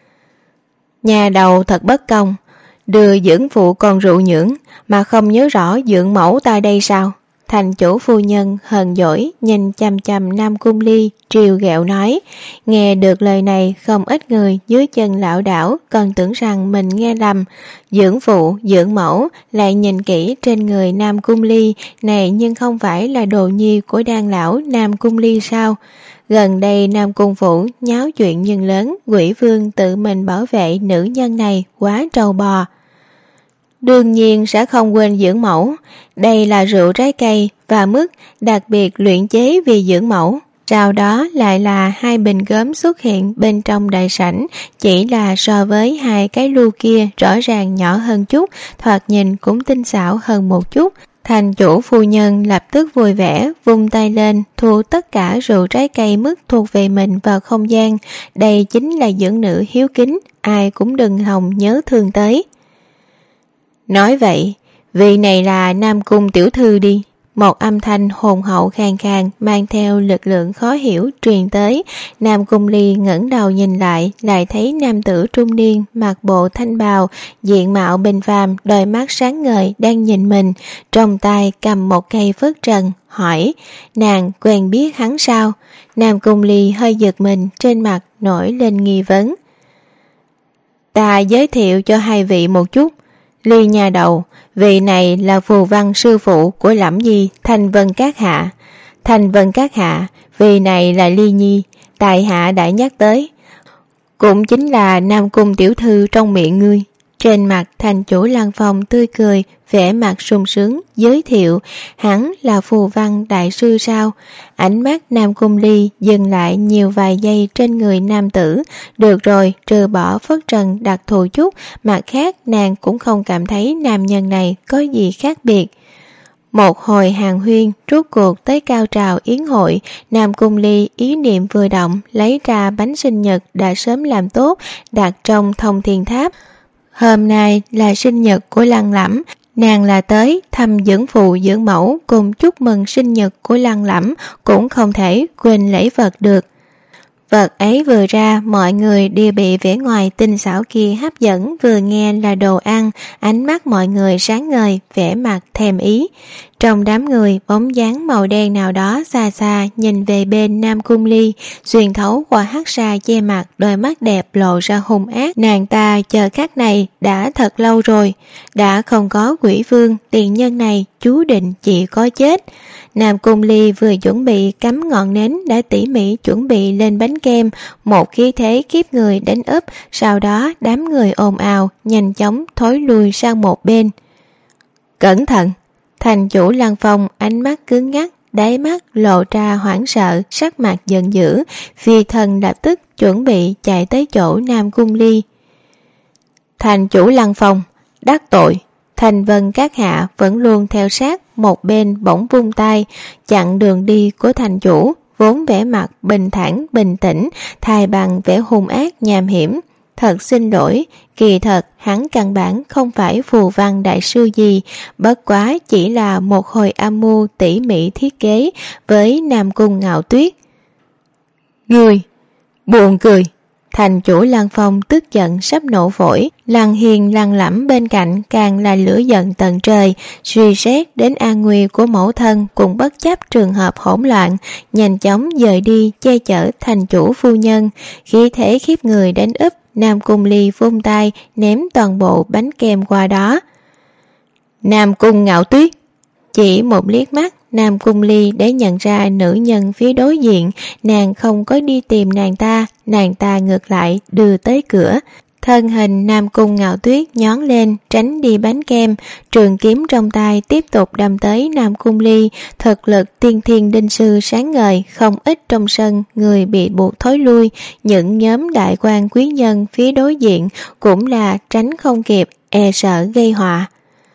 [SPEAKER 2] Nhà đầu thật bất công, đưa dưỡng phụ con rượu nhưỡng mà không nhớ rõ dưỡng mẫu ta đây sao? Thành chủ phu nhân hờn dỗi nhìn chằm chằm Nam Cung Ly, trêu ghẹo nói. Nghe được lời này không ít người dưới chân lảo đảo, còn tưởng rằng mình nghe lầm. Dưỡng phụ, dưỡng mẫu lại nhìn kỹ trên người Nam Cung Ly này, nhưng không phải là đồ nhi của đan lão Nam Cung Ly sao? Gần đây Nam Cung phủ nháo chuyện nhưng lớn, Quỷ Vương tự mình bảo vệ nữ nhân này quá trâu bò. Đương nhiên sẽ không quên dưỡng mẫu, đây là rượu trái cây và mứt đặc biệt luyện chế vì dưỡng mẫu. Sau đó lại là hai bình gốm xuất hiện bên trong đại sảnh, chỉ là so với hai cái lu kia rõ ràng nhỏ hơn chút, thoạt nhìn cũng tinh xảo hơn một chút. Thành chủ phu nhân lập tức vui vẻ, vung tay lên, thu tất cả rượu trái cây mứt thuộc về mình vào không gian. Đây chính là dưỡng nữ hiếu kính, ai cũng đừng hòng nhớ thương tới. Nói vậy, vị này là Nam Cung tiểu thư đi. Một âm thanh hồn hậu khàn khàn mang theo lực lượng khó hiểu truyền tới. Nam Cung Ly ngẩng đầu nhìn lại thấy nam tử trung niên mặc bộ thanh bào, diện mạo bình phàm, đôi mắt sáng ngời đang nhìn mình, trong tay cầm một cây phất trần, hỏi, nàng quen biết hắn sao? Nam Cung Ly hơi giật mình, trên mặt nổi lên nghi vấn. Ta giới thiệu cho hai vị một chút. Ly nhà đầu, vị này là phù văn sư phụ của Lẫm Nhi, Thanh Vân Các Hạ. Thanh Vân Các Hạ, vị này là Ly Nhi, tại hạ đã nhắc tới. Cũng chính là Nam Cung tiểu thư trong miệng ngươi. Trên mặt thành chủ Lăng Phong tươi cười, vẻ mặt sung sướng, giới thiệu, hắn là phù văn đại sư sao? Ánh mắt Nam Cung Ly dừng lại nhiều vài giây trên người nam tử. Được rồi, trừ bỏ phất trần đặc thù chút, mặt khác nàng cũng không cảm thấy nam nhân này có gì khác biệt. Một hồi hàn huyên, rốt cuộc tới cao trào yến hội. Nam Cung Ly ý niệm vừa động, lấy ra bánh sinh nhật đã sớm làm tốt, đặt trong Thông Thiên Tháp. Hôm nay là sinh nhật của Lăng Lẫm, nàng là tới thăm dưỡng phụ dưỡng mẫu cùng chúc mừng sinh nhật của Lăng Lẫm, cũng không thể quên lễ vật được. Vật ấy vừa ra, mọi người đều bị vẻ ngoài tinh xảo kia hấp dẫn, vừa nghe là đồ ăn, ánh mắt mọi người sáng ngời, vẻ mặt thèm ý. Trong đám người, bóng dáng màu đen nào đó xa xa nhìn về bên Nam Cung Ly, xuyên thấu qua hắc sa che mặt, đôi mắt đẹp lộ ra hung ác. Nàng ta chờ khắc này đã thật lâu rồi, đã không có Quỷ Vương, tiền nhân này chú định chỉ có chết. Nam Cung Ly vừa chuẩn bị cắm ngọn nến đã tỉ mỉ chuẩn bị lên bánh kem, một khí thế khiếp người đánh úp, sau đó đám người ồn ào, nhanh chóng thối lui sang một bên. Cẩn thận! Thành chủ Lăng Phong ánh mắt cứng ngắc, đáy mắt lộ ra hoảng sợ, sắc mặt giận dữ, phi thần lập tức chuẩn bị chạy tới chỗ Nam Cung Ly. Thành chủ Lăng Phong, đắc tội! Thanh Vân Các Hạ vẫn luôn theo sát, một bên bỗng vung tay chặn đường đi của thành chủ, vốn vẻ mặt bình thản bình tĩnh, thay bằng vẻ hung ác nham hiểm. Thật xin lỗi, kỳ thật hắn căn bản không phải phù văn đại sư gì, bất quá chỉ là một hồi âm mưu tỉ mỉ thiết kế với Nam Cung Ngạo Tuyết. Người buồn cười. Thành chủ Lăng Phong tức giận sắp nổ phổi, Lăng Hiền lăng lẫm bên cạnh càng là lửa giận tận trời, suy xét đến an nguy của mẫu thân cùng bất chấp trường hợp hỗn loạn, nhanh chóng dời đi che chở thành chủ phu nhân. Khí thế khiếp người đánh úp, Nam Cung Ly vung tay ném toàn bộ bánh kem qua đó. Nam Cung Ngạo Tuyết chỉ một liếc mắt Nam Cung Ly để nhận ra nữ nhân phía đối diện, nàng không có đi tìm nàng ta ngược lại đưa tới cửa. Thân hình Nam Cung Ngạo Tuyết nhón lên tránh đi bánh kem, trường kiếm trong tay tiếp tục đâm tới Nam Cung Ly. Thực lực tiên thiên đinh sư sáng ngời, không ít trong sân người bị buộc thối lui. Những nhóm đại quan quý nhân phía đối diện cũng là tránh không kịp, e sợ gây họa.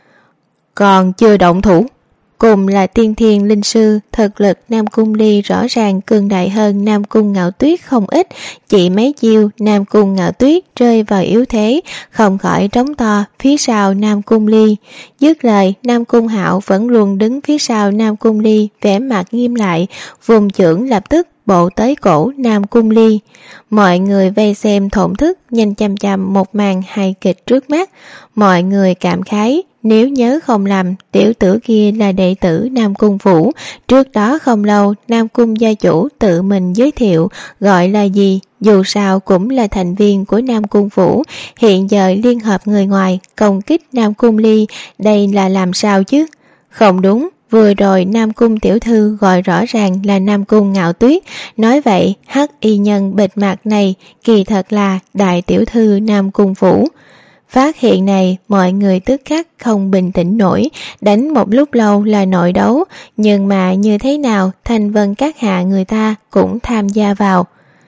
[SPEAKER 2] Còn chưa động thủ. Cùng là tiên thiên linh sư, thực lực Nam Cung Ly rõ ràng cường đại hơn Nam Cung Ngạo Tuyết không ít, chỉ mấy chiêu Nam Cung Ngạo Tuyết rơi vào yếu thế, không khỏi trống to phía sau Nam Cung Ly. Dứt lời, Nam Cung Hạo vẫn luôn đứng phía sau Nam Cung Ly, vẻ mặt nghiêm lại, vùng chưởng lập tức bộ tới cổ Nam Cung Ly. Mọi người vây xem thổn thức, nhìn chăm chăm một màn hài kịch trước mắt. Mọi người cảm khái, nếu nhớ không lầm, tiểu tử kia là đệ tử Nam Cung Phủ. Trước đó không lâu, Nam Cung gia chủ tự mình giới thiệu, gọi là gì, dù sao cũng là thành viên của Nam Cung Phủ. Hiện giờ liên hợp người ngoài công kích Nam Cung Ly, đây là làm sao chứ? Không đúng, vừa rồi Nam Cung tiểu thư gọi rõ ràng là Nam Cung Ngạo Tuyết. Nói vậy, hắc y nhân bịt mặt này kỳ thật là đại tiểu thư Nam Cung Phủ. Phát hiện này, mọi người tức khắc không bình tĩnh nổi, đánh một lúc lâu là nội đấu, nhưng mà như thế nào Thanh Vân các hạ người ta cũng tham gia vào.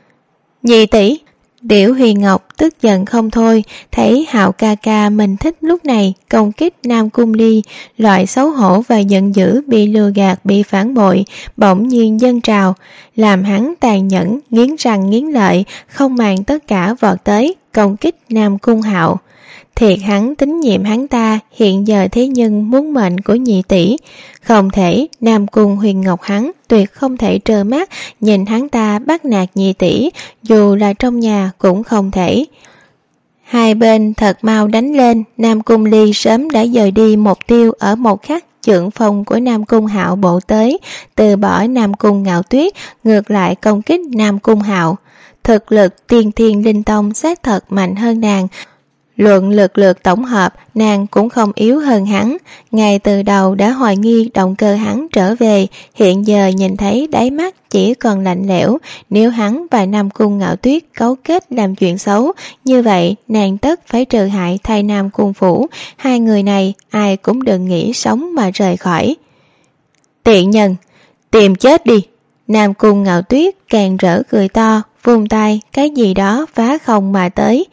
[SPEAKER 2] Nhị tỷ, Tiểu Huyền Ngọc tức giận không thôi, thấy Hạo ca ca mình thích lúc này công kích Nam Cung Ly, loại xấu hổ và giận dữ bị lừa gạt bị phản bội, bỗng nhiên dâng trào, làm hắn tàn nhẫn, nghiến răng nghiến lợi, không màng tất cả vọt tới, công kích Nam Cung Hạo. Thiệt hắn tín nhiệm hắn ta, hiện giờ thế nhưng muốn mệnh của nhị tỷ. Không thể, Nam Cung Huyền Ngọc hắn tuyệt không thể trơ mắt nhìn hắn ta bắt nạt nhị tỷ, dù là trong nhà cũng không thể. Hai bên thật mau đánh lên, Nam Cung Ly sớm đã dời đi mục tiêu ở một khắc chưởng phong của Nam Cung Hạo bộ tới, từ bỏ Nam Cung Ngạo Tuyết, ngược lại công kích Nam Cung Hạo. Thực lực tiên thiên linh tông xác thật mạnh hơn nàng, luận lực lượng tổng hợp nàng cũng không yếu hơn hắn. Ngay từ đầu đã hoài nghi động cơ hắn trở về, hiện giờ nhìn thấy đáy mắt chỉ còn lạnh lẽo. Nếu hắn và Nam Cung Ngạo Tuyết cấu kết làm chuyện xấu, như vậy nàng tất phải trừ hại thay Nam Cung Phủ. Hai người này ai cũng đừng nghĩ sống mà rời khỏi. Tiện nhân, tìm chết đi. Nam Cung Ngạo Tuyết càng rỡ cười to, vung tay cái gì đó phá không mà tới.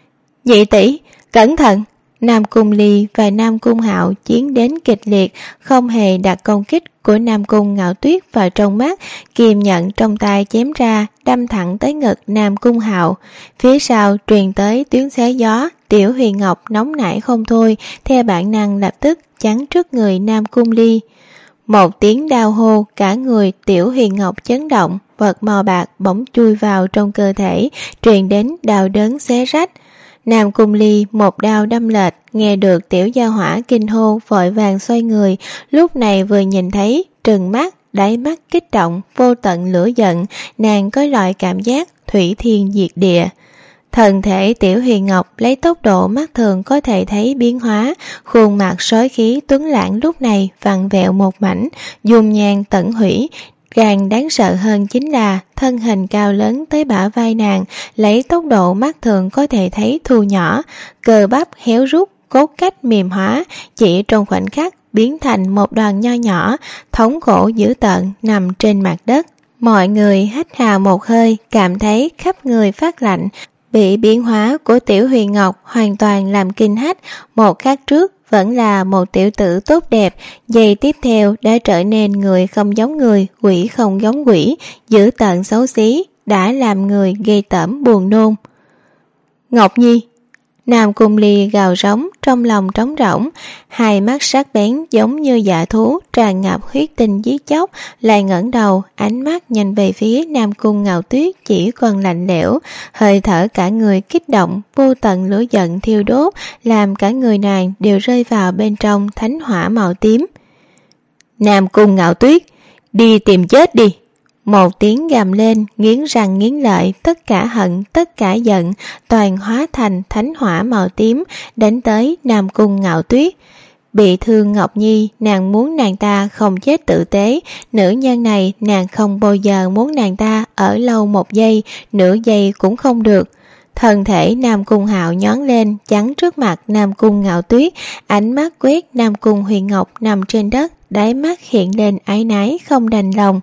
[SPEAKER 2] Nhị tỷ, cẩn thận. Nam Cung Ly và Nam Cung Hạo chiến đến kịch liệt, không hề đặt công kích của Nam Cung Ngạo Tuyết vào trong mắt, kiềm nhận trong tay chém ra, đâm thẳng tới ngực Nam Cung Hạo. Phía sau truyền tới tiếng xé gió, Tiểu Huyền Ngọc nóng nảy không thôi, theo bản năng lập tức chắn trước người Nam Cung Ly. Một tiếng đau hô, cả người Tiểu Huyền Ngọc chấn động, vật màu bạc bỗng chui vào trong cơ thể, truyền đến đau đớn xé rách. Nam Cung Ly một đao đâm lệch, nghe được tiểu gia hỏa kinh hô vội vàng xoay người, lúc này vừa nhìn thấy, trừng mắt, đáy mắt kích động, vô tận lửa giận, nàng có loại cảm giác thủy thiên diệt địa. Thân thể Tiểu Huyền Ngọc lấy tốc độ mắt thường có thể thấy biến hóa, khuôn mặt sói khí tuấn lãng lúc này vặn vẹo một mảnh, dung nhan tận hủy. Càng đáng sợ hơn chính là thân hình cao lớn tới bả vai nàng, lấy tốc độ mắt thường có thể thấy thu nhỏ, cơ bắp héo rút, cốt cách mềm hóa, chỉ trong khoảnh khắc biến thành một đoàn nho nhỏ, thống khổ dữ tợn nằm trên mặt đất. Mọi người hít hà một hơi, cảm thấy khắp người phát lạnh, bị biến hóa của Tiểu Huyền Ngọc hoàn toàn làm kinh hách. Một khắc trước vẫn là một tiểu tử tốt đẹp, giây tiếp theo đã trở nên người không giống người, quỷ không giống quỷ, dữ tợn xấu xí, đã làm người gây tởm buồn nôn. Ngọc Nhi, Nam Cung Ly gào rống, trong lòng trống rỗng, hai mắt sắc bén giống như dạ thú, tràn ngập huyết tinh giết chóc, lại ngẩng đầu, ánh mắt nhìn về phía Nam Cung Ngạo Tuyết chỉ còn lạnh lẽo, hơi thở cả người kích động, vô tận lửa giận thiêu đốt, làm cả người nàng đều rơi vào bên trong thánh hỏa màu tím. Nam Cung Ngạo Tuyết, đi tìm chết đi! Một tiếng gầm lên, nghiến răng nghiến lợi, tất cả hận, tất cả giận, toàn hóa thành thánh hỏa màu tím, đánh tới Nam Cung Ngạo Tuyết. Bị thương Ngọc Nhi, nàng muốn nàng ta không chết tử tế, nữ nhân này nàng không bao giờ muốn nàng ta ở lâu một giây, nửa giây cũng không được. Thân thể Nam Cung Hạo nhón lên, chắn trước mặt Nam Cung Ngạo Tuyết, ánh mắt quét Nam Cung Huyền Ngọc nằm trên đất, đáy mắt hiện lên áy náy không đành lòng.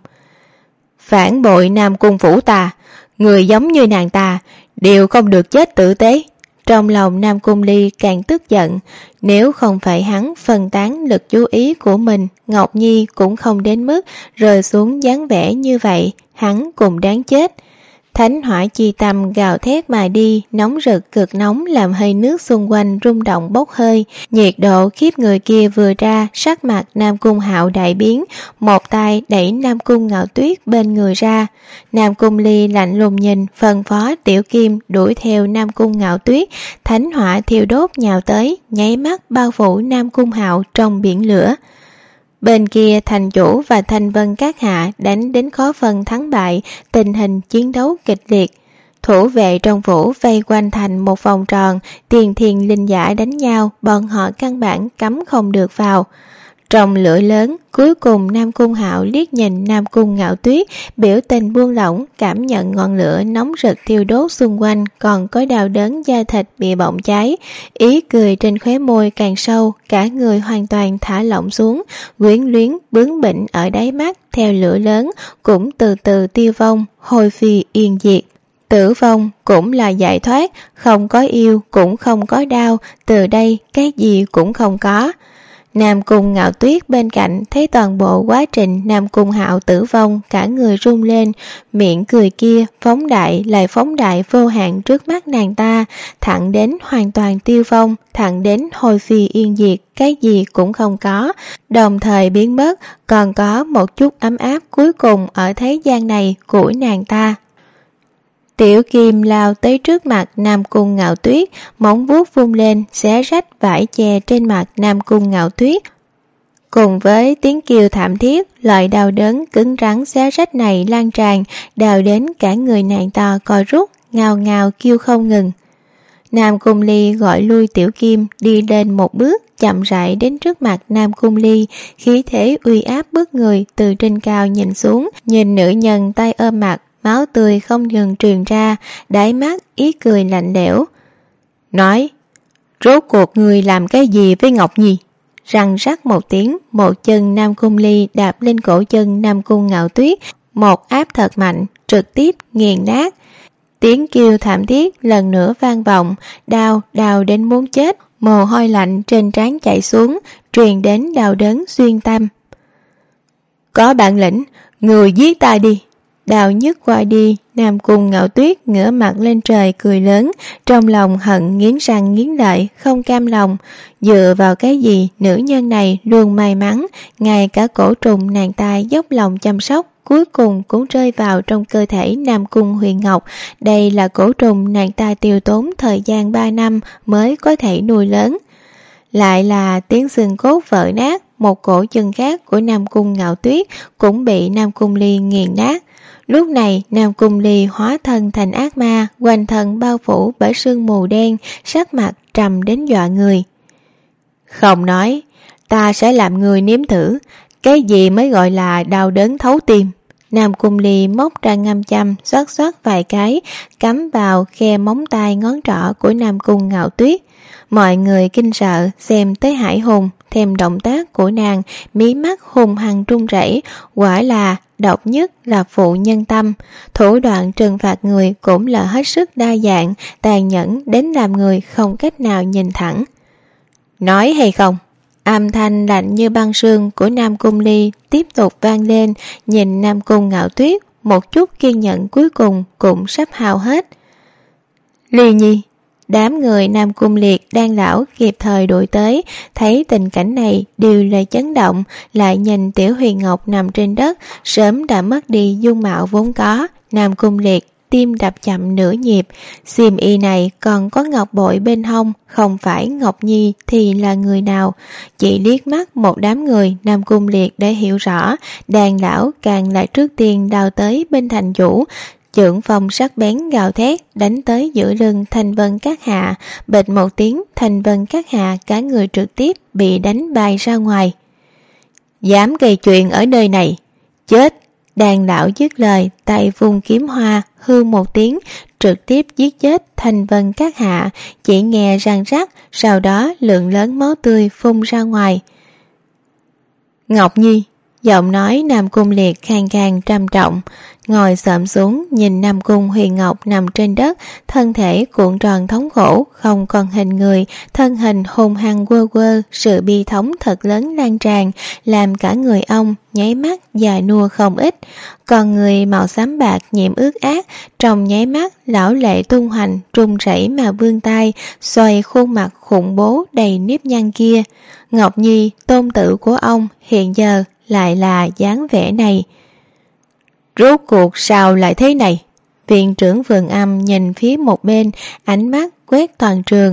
[SPEAKER 2] Phản bội Nam Cung phủ ta, người giống như nàng ta đều không được chết tử tế. Trong lòng Nam Cung Ly càng tức giận, nếu không phải hắn phân tán lực chú ý của mình, Ngọc Nhi cũng không đến mức rơi xuống dáng vẻ như vậy, hắn cũng đáng chết. Thánh hỏa chi tâm gào thét mà đi, nóng rực cực nóng làm hơi nước xung quanh rung động bốc hơi. Nhiệt độ khiếp người kia vừa ra, sắc mặt Nam Cung Hạo đại biến, một tay đẩy Nam Cung Ngạo Tuyết bên người ra. Nam Cung Ly lạnh lùng nhìn, phân phó Tiểu Kim đuổi theo Nam Cung Ngạo Tuyết. Thánh hỏa thiêu đốt nhào tới, nháy mắt bao phủ Nam Cung Hạo trong biển lửa. Bên kia thành chủ và thành vân các hạ đánh đến khó phân thắng bại, tình hình chiến đấu kịch liệt. Thủ vệ trong phủ vây quanh thành một vòng tròn, tiền thiền linh giả đánh nhau, bọn họ căn bản cấm không được vào. Trong lửa lớn, cuối cùng Nam Cung Hạo liếc nhìn Nam Cung Ngạo Tuyết, biểu tình buông lỏng, cảm nhận ngọn lửa nóng rực thiêu đốt xung quanh, còn có đau đớn da thịt bị bỏng cháy. Ý cười trên khóe môi càng sâu, cả người hoàn toàn thả lỏng xuống, quyến luyến bướng bỉnh ở đáy mắt, theo lửa lớn, cũng từ từ tiêu vong, hồi phi yên diệt. Tử vong cũng là giải thoát, không có yêu cũng không có đau, từ đây cái gì cũng không có. Nam Cung Ngạo Tuyết bên cạnh thấy toàn bộ quá trình Nam Cung Hạo tử vong, cả người run lên, miệng cười kia phóng đại lại phóng đại vô hạn trước mắt nàng ta, thẳng đến hoàn toàn tiêu vong, thẳng đến hồi phi yên diệt, cái gì cũng không có, đồng thời biến mất, còn có một chút ấm áp cuối cùng ở thế gian này của nàng ta. Tiểu Kim lao tới trước mặt Nam Cung Ngạo Tuyết, móng vuốt vung lên, xé rách vải che trên mặt Nam Cung Ngạo Tuyết. Cùng với tiếng kêu thảm thiết, loại đau đớn cứng rắn xé rách này lan tràn, đào đến cả người nàng ta co rút, ngào ngào kêu không ngừng. Nam Cung Ly gọi lui Tiểu Kim, đi lên một bước, chậm rãi đến trước mặt Nam Cung Ly, khí thế uy áp bức người từ trên cao nhìn xuống, nhìn nữ nhân tay ôm mặt, máu tươi không ngừng truyền ra, đáy mắt ý cười lạnh lẽo. Nói, rốt cuộc người làm cái gì với Ngọc Nhi? Răng rắc một tiếng, một chân Nam Cung Ly đạp lên cổ chân Nam Cung Ngạo Tuyết, một áp thật mạnh, trực tiếp nghiền nát. Tiếng kêu thảm thiết lần nữa vang vọng, đau đến muốn chết, mồ hôi lạnh trên trán chảy xuống, truyền đến đau đớn xuyên tâm. Có bản lĩnh, người giết ta đi. Đào nhức qua đi, Nam Cung Ngạo Tuyết ngửa mặt lên trời cười lớn, trong lòng hận nghiến răng nghiến lợi, không cam lòng. Dựa vào cái gì nữ nhân này luôn may mắn, ngay cả cổ trùng nàng ta dốc lòng chăm sóc, cuối cùng cũng rơi vào trong cơ thể Nam Cung Huyền Ngọc. Đây là cổ trùng nàng ta tiêu tốn thời gian 3 năm mới có thể nuôi lớn. Lại là tiếng xương cốt vỡ nát, một cổ chân khác của Nam Cung Ngạo Tuyết cũng bị Nam Cung Ly nghiền nát. Lúc này Nam Cung Ly hóa thân thành ác ma, quanh thân bao phủ bởi sương mù đen, sắc mặt trầm đến dọa người. Không nói, ta sẽ làm người nếm thử, cái gì mới gọi là đau đớn thấu tim. Nam Cung Ly móc ra ngâm châm, xoát xoát vài cái, cắm vào khe móng tay ngón trỏ của Nam Cung Ngạo Tuyết. Mọi người kinh sợ xem tới hải hùng, thêm động tác của nàng, mí mắt hùng hằng run rẩy, quả là độc nhất là phụ nhân tâm. Thủ đoạn trừng phạt người cũng là hết sức đa dạng, tàn nhẫn đến làm người không cách nào nhìn thẳng. Nói hay không? Âm thanh lạnh như băng sương của Nam Cung Ly tiếp tục vang lên, nhìn Nam Cung Ngạo Tuyết, một chút kiên nhẫn cuối cùng cũng sắp hao hết. Ly Nhi, Đám người Nam Cung Liệt đang lão kịp thời đuổi tới, thấy tình cảnh này đều là chấn động, lại nhìn Tiểu Huyền Ngọc nằm trên đất, sớm đã mất đi dung mạo vốn có. Nam Cung Liệt tim đập chậm nửa nhịp, xiêm y này còn có ngọc bội bên hông, không phải Ngọc Nhi thì là người nào? Chỉ liếc mắt một đám người, Nam Cung Liệt đã hiểu rõ, đàn lão càng lại trước tiên đào tới bên thành chủ. Chưởng phong sắc bén gào thét đánh tới giữa lưng Thanh Vân Các Hạ, bịch một tiếng, Thanh Vân Các Hạ cả người trực tiếp bị đánh bay ra ngoài. Dám gây chuyện ở nơi này, chết! Đàn lão dứt lời, tay vung kiếm hoa, hư một tiếng, trực tiếp giết chết Thanh Vân Các Hạ, chỉ nghe răng rắc, sau đó lượng lớn máu tươi phun ra ngoài. Ngọc Nhi, giọng nói Nam Cung Liệt khàn khàn trầm trọng, ngồi xổm xuống nhìn Nam Cung Huyền Ngọc nằm trên đất, thân thể cuộn tròn thống khổ, không còn hình người, thân hình hùng hăng quơ quơ, sự bi thống thật lớn lan tràn, làm cả người ông nháy mắt già nua không ít. Còn người màu xám bạc nhiễm ướt át, trong nháy mắt lão lệ tung hoành, run rẩy mà vươn tay, xoay khuôn mặt khủng bố đầy nếp nhăn kia. Ngọc Nhi, tôn tử của ông, hiện giờ lại là dáng vẻ này. Rốt cuộc sao lại thế này? Viện trưởng Vườn Âm nhìn phía một bên, ánh mắt quét toàn trường.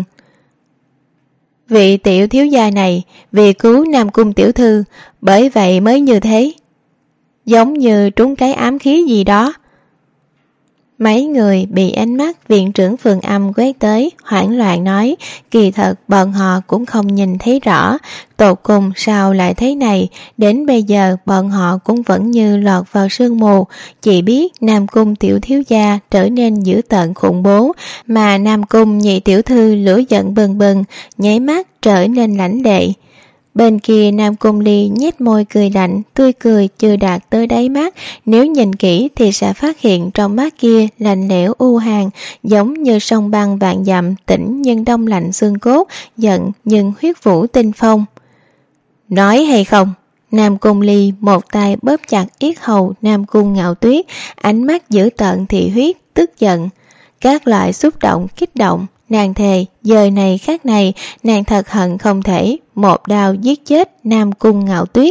[SPEAKER 2] Vị tiểu thiếu gia này vì cứu Nam Cung tiểu thư, bởi vậy mới như thế. Giống như trúng cái ám khí gì đó. Mấy người bị ánh mắt viện trưởng Phường Âm quét tới, hoảng loạn nói, kỳ thật bọn họ cũng không nhìn thấy rõ, tột cùng sao lại thế này, đến bây giờ bọn họ cũng vẫn như lọt vào sương mù, chỉ biết Nam Cung tiểu thiếu gia trở nên dữ tợn khủng bố, mà Nam Cung nhị tiểu thư lửa giận bừng bừng, nháy mắt trở nên lãnh lệ. Bên kia Nam Cung Ly nhếch môi cười lạnh, tươi cười chưa đạt tới đáy mắt, nếu nhìn kỹ thì sẽ phát hiện trong mắt kia lạnh lẽo u hàn, giống như sông băng vạn dặm, tĩnh nhưng đông lạnh xương cốt, giận nhưng huyết vũ tinh phong. Nói hay không? Nam Cung Ly một tay bóp chặt yết hầu Nam Cung Ngạo Tuyết, ánh mắt dữ tợn thị huyết, tức giận. Các loại xúc động kích động, nàng thề giờ này khác này, nàng thật hận không thể một đao giết chết Nam Cung Ngạo Tuyết.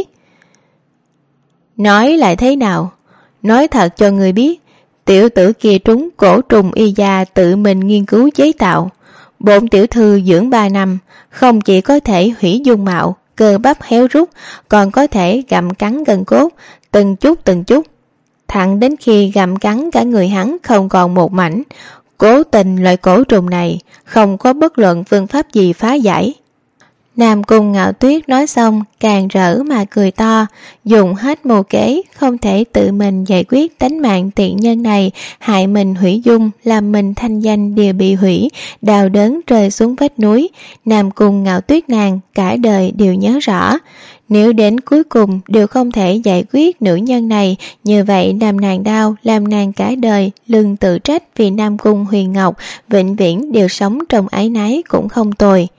[SPEAKER 2] Nói lại thế nào? Nói thật cho người biết, tiểu tử kia trúng cổ trùng y gia tự mình nghiên cứu chế tạo. Bổn tiểu thư dưỡng 3 năm, không chỉ có thể hủy dung mạo, cơ bắp héo rút, còn có thể gặm cắn gân cốt, từng chút, thẳng đến khi gặm cắn cả người hắn không còn một mảnh. Cố tình loại cổ trùng này không có bất luận phương pháp gì phá giải. Nam Cung Ngạo Tuyết nói xong càng rỡ mà cười to, dùng hết mưu kế, không thể tự mình giải quyết tánh mạng tiện nhân này, hại mình hủy dung, làm mình thanh danh đều bị hủy, đau đớn rơi xuống vách núi. Nam Cung Ngạo Tuyết nàng cả đời đều nhớ rõ, nếu đến cuối cùng đều không thể giải quyết nữ nhân này, như vậy làm nàng đau, làm nàng cả đời lưng tự trách vì Nam Cung Huyền Ngọc vĩnh viễn đều sống trong áy náy cũng không tồi.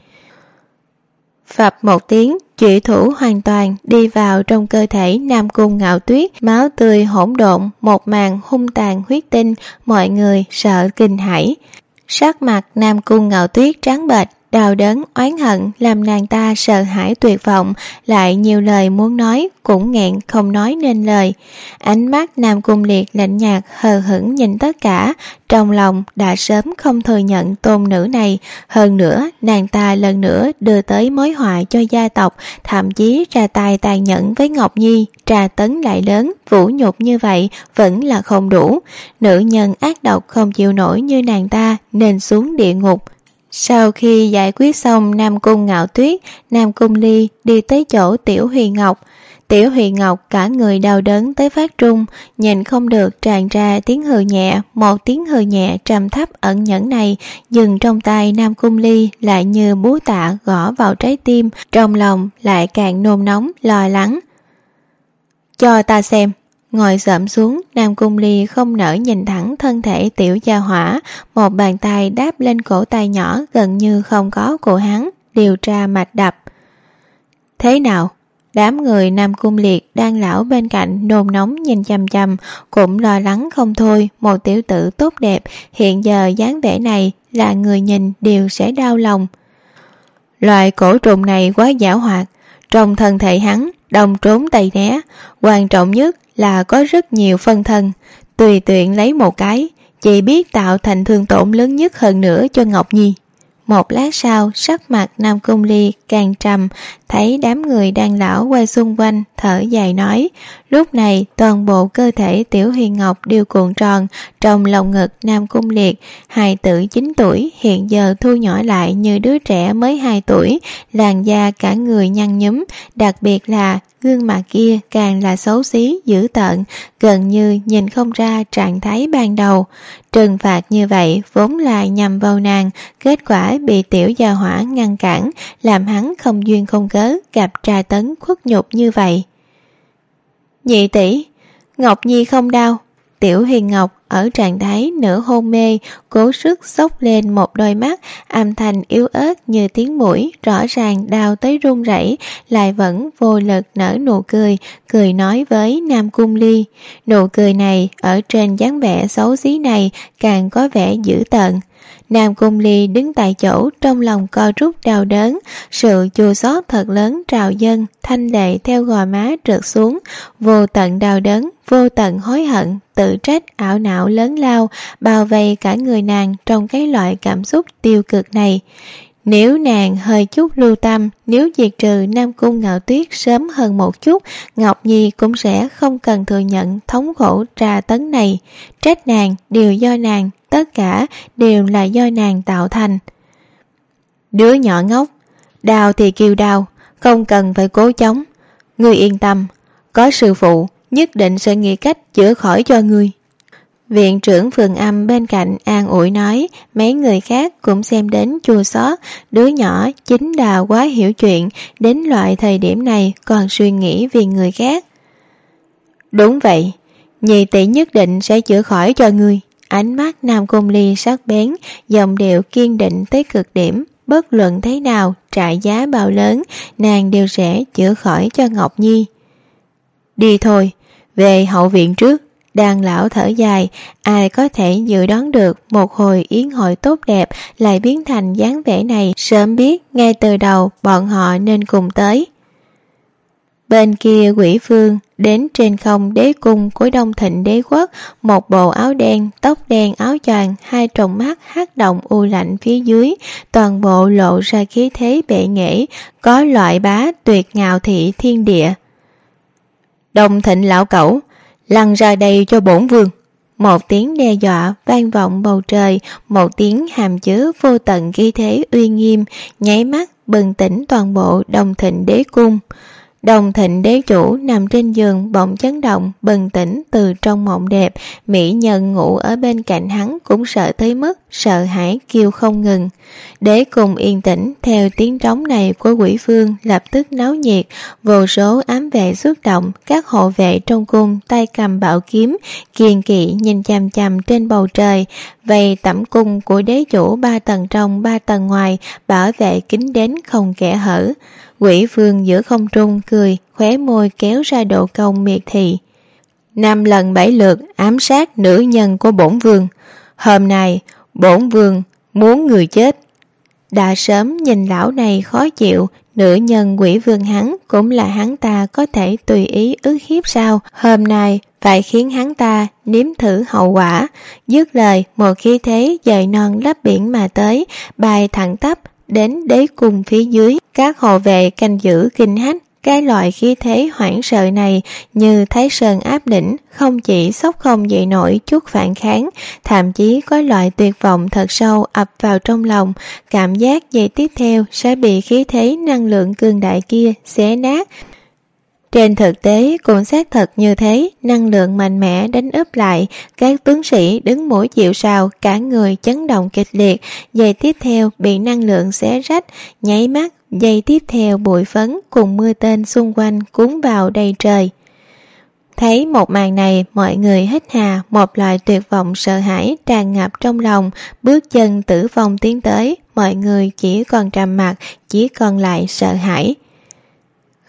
[SPEAKER 2] Phập một tiếng, chủy thủ hoàn toàn đi vào trong cơ thể Nam Cung Ngạo Tuyết, máu tươi hỗn độn, một màn hung tàn huyết tinh, mọi người sợ kinh hãi. Sắc mặt Nam Cung Ngạo Tuyết trắng bệch, đau đớn oán hận làm nàng ta sợ hãi tuyệt vọng, lại nhiều lời muốn nói cũng nghẹn không nói nên lời. Ánh mắt Nam Cung Liệt lạnh nhạt hờ hững nhìn tất cả, trong lòng đã sớm không thừa nhận tôn nữ này, hơn nữa nàng ta lần nữa đưa tới mối họa cho gia tộc, thậm chí ra tay tàn nhẫn với Ngọc Nhi, tra tấn lại lớn, vũ nhục như vậy vẫn là không đủ. Nữ nhân ác độc không chịu nổi như nàng ta nên xuống địa ngục. Sau khi giải quyết xong Nam Cung Ngạo Tuyết, Nam Cung Ly đi tới chỗ Tiểu Huyền Ngọc. Tiểu Huyền Ngọc cả người đau đớn tới phát trung, nhìn không được tràn ra tiếng hừ nhẹ, một tiếng hừ nhẹ trầm thấp ẩn nhẫn này dừng trong tay Nam Cung Ly lại như búa tạ gõ vào trái tim, trong lòng lại càng nôn nóng lo lắng. Cho ta xem. Ngồi xổm xuống, Nam Cung Ly không nỡ nhìn thẳng thân thể tiểu gia hỏa, một bàn tay đáp lên cổ tay nhỏ gần như không có của hắn, điều tra mạch đập. Thế nào? Đám người Nam Cung Liệt đang lão bên cạnh nôn nóng nhìn chằm chằm, cũng lo lắng không thôi. Một tiểu tử tốt đẹp hiện giờ dáng vẻ này là người nhìn đều sẽ đau lòng. Loài cổ trùng này quá giảo hoạt, trong thân thể hắn đông trốn tây né, quan trọng nhất là có rất nhiều phân thân, tùy tiện lấy một cái chỉ biết tạo thành thương tổn lớn nhất hơn nữa cho Ngọc Nhi. Một lát sau, sắc mặt Nam Cung Ly càng trầm, thấy đám người đang lão quay xung quanh, thở dài nói. Lúc này, toàn bộ cơ thể Tiểu Huyền Ngọc đều cuộn tròn trong lồng ngực Nam Cung Liệt. Hài tử 9 tuổi, hiện giờ thu nhỏ lại như đứa trẻ mới 2 tuổi, làn da cả người nhăn nhúm, đặc biệt là gương mặt kia càng là xấu xí, dữ tợn, gần như nhìn không ra trạng thái ban đầu. Trừng phạt như vậy vốn là nhằm vào nàng, kết quả bị tiểu gia hỏa ngăn cản, làm hắn không duyên không cớ gặp tra tấn khuất nhục như vậy. Nhị tỷ, Ngọc Nhi không đau. Tiểu Huyền Ngọc ở trạng thái nửa hôn mê, cố sức xốc lên một đôi mắt, âm thanh yếu ớt như tiếng mũi, rõ ràng đau tới run rẩy, lại vẫn vô lực nở nụ cười, cười nói với Nam Cung Ly. Nụ cười này ở trên dáng vẻ xấu xí này càng có vẻ dữ tợn. Nam Cung Ly đứng tại chỗ, trong lòng co rút đau đớn, sự chua xót thật lớn trào dâng, thanh lệ theo gò má trượt xuống, vô tận đau đớn, vô tận hối hận, tự trách ảo não lớn lao, bao vây cả người nàng trong cái loại cảm xúc tiêu cực này. Nếu nàng hơi chút lưu tâm, nếu diệt trừ Nam Cung Ngạo Tuyết sớm hơn một chút, Ngọc Nhi cũng sẽ không cần thừa nhận thống khổ tra tấn này. Trách nàng đều do nàng, tất cả đều là do nàng tạo thành. Đứa nhỏ ngốc, đau thì kêu đau, không cần phải cố chống. Ngươi yên tâm, có sư phụ nhất định sẽ nghĩ cách chữa khỏi cho ngươi. Viện trưởng Phường Âm bên cạnh an ủi nói. Mấy người khác cũng xem đến chua xót, đứa nhỏ chính là quá hiểu chuyện, đến loại thời điểm này còn suy nghĩ vì người khác. Đúng vậy, nhị tỷ nhất định sẽ chữa khỏi cho ngươi. Ánh mắt Nam Cung Ly sắc bén, giọng điệu kiên định tới cực điểm. Bất luận thế nào, trả giá bao lớn, nàng đều sẽ chữa khỏi cho Ngọc Nhi. Đi thôi, về hậu viện trước. Đàn lão thở dài, ai có thể dự đoán được một hồi yến hội tốt đẹp lại biến thành dáng vẻ này, sớm biết ngay từ đầu bọn họ nên cùng tới. Bên kia Quỷ Vương đến trên không đế cung của Đông Thịnh đế quốc, một bộ áo đen, tóc đen áo choàng, hai tròng mắt hắc động u lạnh phía dưới, toàn bộ lộ ra khí thế bệ nghệ, có loại bá tuyệt ngạo thị thiên địa. Đông Thịnh lão cẩu, lăn ra đây cho bổn vương. Một tiếng đe dọa vang vọng bầu trời, một tiếng hàm chứa vô tận khí thế uy nghiêm, nháy mắt bừng tỉnh toàn bộ Đông Thịnh đế cung. Đông Thịnh đế chủ nằm trên giường bỗng chấn động, bừng tỉnh từ trong mộng đẹp, mỹ nhân ngủ ở bên cạnh hắn cũng sợ tới mức sợ hãi kêu không ngừng. Đế cung yên tĩnh, theo tiếng trống này của Quỷ Vương lập tức náo nhiệt, vô số ám vệ xuất động, các hộ vệ trong cung tay cầm bảo kiếm, kiên kỵ nhìn chằm chằm trên bầu trời, vây tẩm cung của đế chủ 3 tầng trong 3 tầng ngoài, bảo vệ kín đến không kẽ hở. Quỷ Vương giữa không trung cười, khóe môi kéo ra độ cong miệt thị. 5 lần 7 lượt ám sát nữ nhân của bổn vương. Hôm nay, bổn vương muốn người chết. Đã sớm nhìn lão này khó chịu, nữ nhân Quỷ Vương hắn cũng là hắn ta có thể tùy ý ức hiếp sao? Hôm nay phải khiến hắn ta nếm thử hậu quả. Dứt lời, một khí thế dời non lấp biển mà tới, bay thẳng tắp đến đế cung phía dưới. Các hộ vệ canh giữ kinh hách, cái loại khí thế hoảng sợ này như Thái Sơn áp đỉnh, không chỉ sốc không dậy nổi chút phản kháng, thậm chí có loại tuyệt vọng thật sâu ập vào trong lòng, cảm giác giây tiếp theo sẽ bị khí thế năng lượng cường đại kia xé nát. Trên thực tế cũng xác thật như thế, năng lượng mạnh mẽ đánh úp lại, các tướng sĩ đứng mũi chịu sào, cả người chấn động kịch liệt, giây tiếp theo bị năng lượng xé rách, nháy mắt, giây tiếp theo bụi phấn cùng mưa tên xung quanh cuốn vào đầy trời. Thấy một màn này, mọi người hít hà, một loại tuyệt vọng sợ hãi tràn ngập trong lòng, bước chân tử vong tiến tới, mọi người chỉ còn trầm mặc, chỉ còn lại sợ hãi.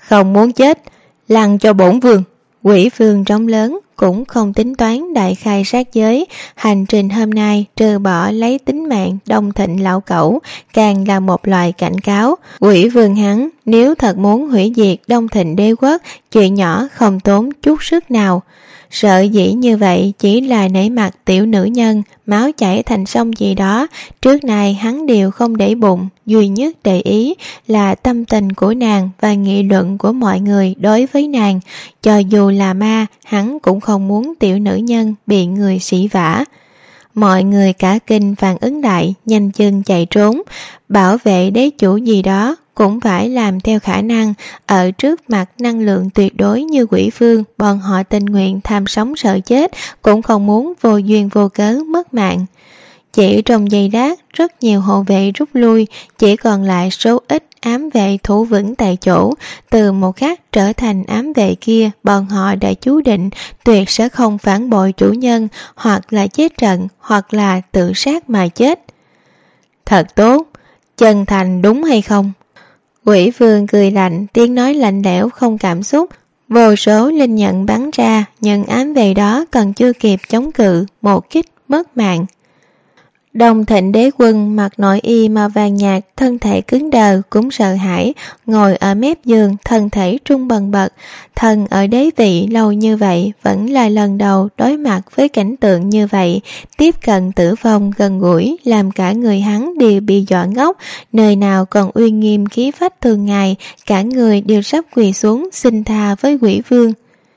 [SPEAKER 2] Không muốn chết, lăn cho bổn vương. Quỷ vương trống lớn, cũng không tính toán đại khai sát giới. Hành trình hôm nay trừ bỏ lấy tính mạng Đông Thịnh lão cẩu, càng là một loại cảnh cáo. Quỷ vương hắn nếu thật muốn hủy diệt Đông Thịnh đế quốc, chuyện nhỏ không tốn chút sức nào. Sợ dĩ như vậy chỉ là nể mặt tiểu nữ nhân, máu chảy thành sông gì đó. Trước nay hắn đều không để bụng, duy nhất để ý là tâm tình của nàng và nghị luận của mọi người đối với nàng. Cho dù là ma, hắn cũng không muốn tiểu nữ nhân bị người sỉ vả. Mọi người cả kinh phản ứng đại, nhanh chân chạy trốn. Bảo vệ đế chủ gì đó cũng phải làm theo khả năng. Ở trước mặt năng lượng tuyệt đối như quỷ vương, bọn họ tình nguyện tham sống sợ chết, cũng không muốn vô duyên vô cớ mất mạng. Chỉ trong giây lát, rất nhiều hộ vệ rút lui, chỉ còn lại số ít ám vệ thủ vững tại chỗ. Từ một khắc trở thành ám vệ kia, bọn họ đã chú định tuyệt sẽ không phản bội chủ nhân, hoặc là chết trận, hoặc là tự sát mà chết. Thật tốt, chân thành đúng hay không? Quỷ vương cười lạnh, tiếng nói lạnh lẽo không cảm xúc. Vô số linh nhận bắn ra, nhưng ám vệ đó còn chưa kịp chống cự, một kích mất mạng. Đông Thịnh đế quân mặc nội y màu vàng nhạt, thân thể cứng đờ cũng sợ hãi, ngồi ở mép giường, thân thể trung bần bật. Thần ở đế vị lâu như vậy, vẫn là lần đầu đối mặt với cảnh tượng như vậy. Tiếp cận tử vong gần gũi, làm cả người hắn đều bị dọa ngốc, nơi nào còn uy nghiêm khí phách thường ngày, cả người đều sắp quỳ xuống xin tha với quỷ vương.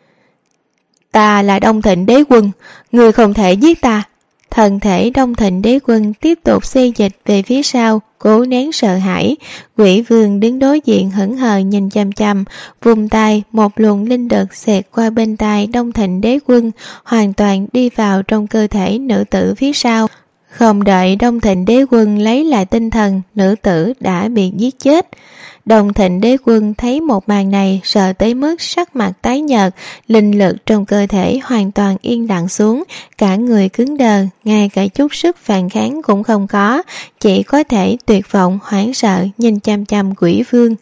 [SPEAKER 2] Ta là Đông Thịnh đế quân, người không thể giết ta. Thân thể Đông Thịnh đế quân tiếp tục xê dịch về phía sau, cố nén sợ hãi. Quỷ vương đứng đối diện hững hờ nhìn chăm chăm, vùng tay, một luồng linh lực xẹt qua bên tai Đông Thịnh đế quân, hoàn toàn đi vào trong cơ thể nữ tử phía sau. Không đợi Đông Thịnh đế quân lấy lại tinh thần, nữ tử đã bị giết chết. Đông Thịnh đế quân thấy một màn này, sợ tới mức sắc mặt tái nhợt, linh lực trong cơ thể hoàn toàn yên lặng xuống, cả người cứng đờ, ngay cả chút sức phản kháng cũng không có, chỉ có thể tuyệt vọng hoảng sợ nhìn chăm chăm quỷ vương.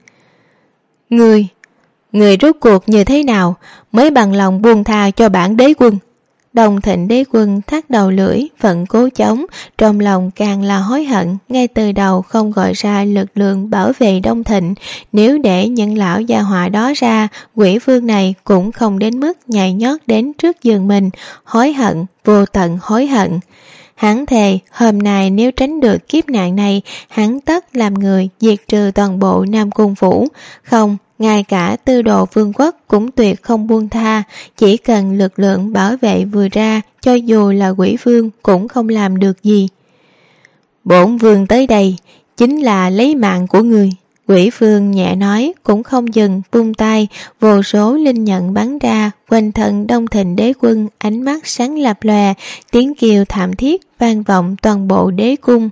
[SPEAKER 2] Người rốt cuộc như thế nào mới bằng lòng buông tha cho bản đế quân? Đông Thịnh đế quân thắt đầu lưỡi, vẫn cố chống, trong lòng càng là hối hận, ngay từ đầu không gọi ra lực lượng bảo vệ Đông Thịnh. Nếu để những lão gia họa đó ra, quỷ vương này cũng không đến mức nhảy nhót đến trước giường mình, hối hận, vô tận hối hận. Hắn thề, hôm nay nếu tránh được kiếp nạn này, hắn tất làm người diệt trừ toàn bộ Nam Cung Phủ. Không, ngay cả Tư Đồ Vương quốc cũng tuyệt không buông tha, chỉ cần lực lượng bảo vệ vừa ra, cho dù là quỷ vương cũng không làm được gì. Bổn vương tới đây chính là lấy mạng của người. Quỷ vương nhẹ nói, cũng không dừng, vung tay, vô số linh nhận bắn ra, quanh thân Đông Thịnh đế quân, ánh mắt sáng lập lòe, tiếng kêu thảm thiết vang vọng toàn bộ đế cung.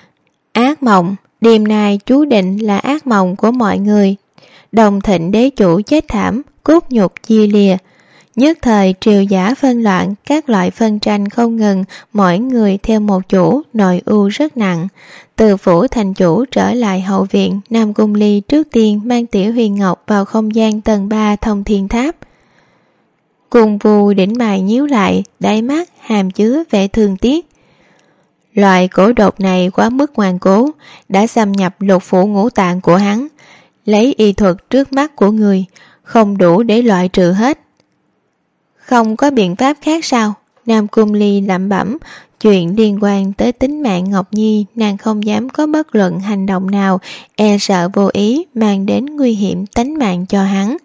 [SPEAKER 2] Ác mộng, đêm nay chú định là ác mộng của mọi người. Đông Thịnh đế chủ chết thảm, cốt nhục chia lìa. Nhất thời triều giả phân loạn, các loại phân tranh không ngừng, mỗi người theo một chủ, nội ưu rất nặng. Từ phủ thành chủ trở lại hậu viện, Nam Cung Ly trước tiên mang Tiểu Huyền Ngọc vào không gian tầng 3 Thông Thiên Tháp. Cùng vù đỉnh mày nhíu lại, đáy mắt hàm chứa vẻ thương tiếc. Loại cổ độc này quá mức ngoan cố, đã xâm nhập lục phủ ngũ tạng của hắn. Lấy y thuật trước mắt của người, không đủ để loại trừ hết. Không có biện pháp khác sao? Nam Cung Ly lẩm bẩm, chuyện liên quan tới tính mạng Ngọc Nhi, nàng không dám có bất luận hành động nào, e sợ vô ý mang đến nguy hiểm tính mạng cho hắn.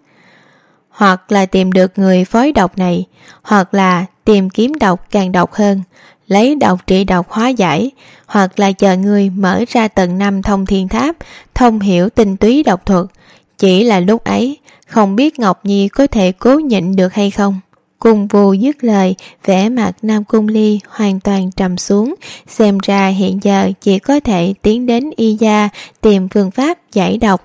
[SPEAKER 2] Hoặc là tìm được người phối độc này, hoặc là tìm kiếm độc càng độc hơn, lấy độc trị độc hóa giải, hoặc là chờ người mở ra tầng 5 Thông Thiên Tháp, thông hiểu tinh túy độc thuật. Chỉ là lúc ấy, không biết Ngọc Nhi có thể cố nhịn được hay không. Cùng vù dứt lời, vẻ mặt Nam Cung Ly hoàn toàn trầm xuống, xem ra hiện giờ chỉ có thể tiến đến y gia tìm phương pháp giải độc.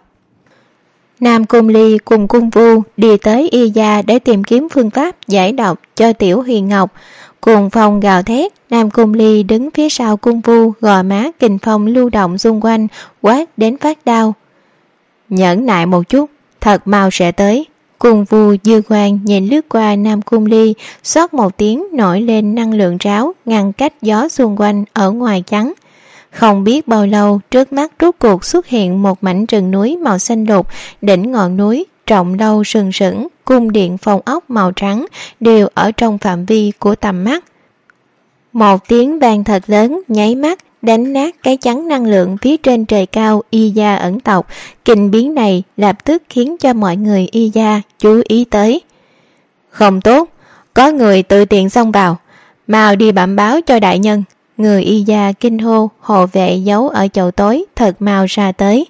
[SPEAKER 2] Nam Cung Ly cùng Cung Vu đi tới y gia để tìm kiếm phương pháp giải độc cho Tiểu Huyền Ngọc. Cuồng phong gào thét, Nam Cung Ly đứng phía sau Cung Vu, gò má kình phong lưu động xung quanh, quát đến phát đau. Nhẫn nại một chút, thật mau sẽ tới. Cung Vu dư quang nhìn lướt qua Nam Cung Ly, xót một tiếng nổi lên năng lượng ráo ngăn cách gió xung quanh ở ngoài chắn. Không biết bao lâu, trước mắt rốt cuộc xuất hiện một mảnh rừng núi màu xanh lục, đỉnh ngọn núi trọng lâu sừng sững, cung điện phòng ốc màu trắng đều ở trong phạm vi của tầm mắt. Một tiếng vang thật lớn nháy mắt đánh nát cái chắn năng lượng phía trên trời cao Y Gia ẩn tộc. Kinh biến này lập tức khiến cho mọi người Y Gia chú ý tới. Không tốt, có người tự tiện xông vào, mau đi bẩm báo cho đại nhân. Người Y Gia kinh hô, hộ vệ giấu ở chậu tối thật mau ra tới.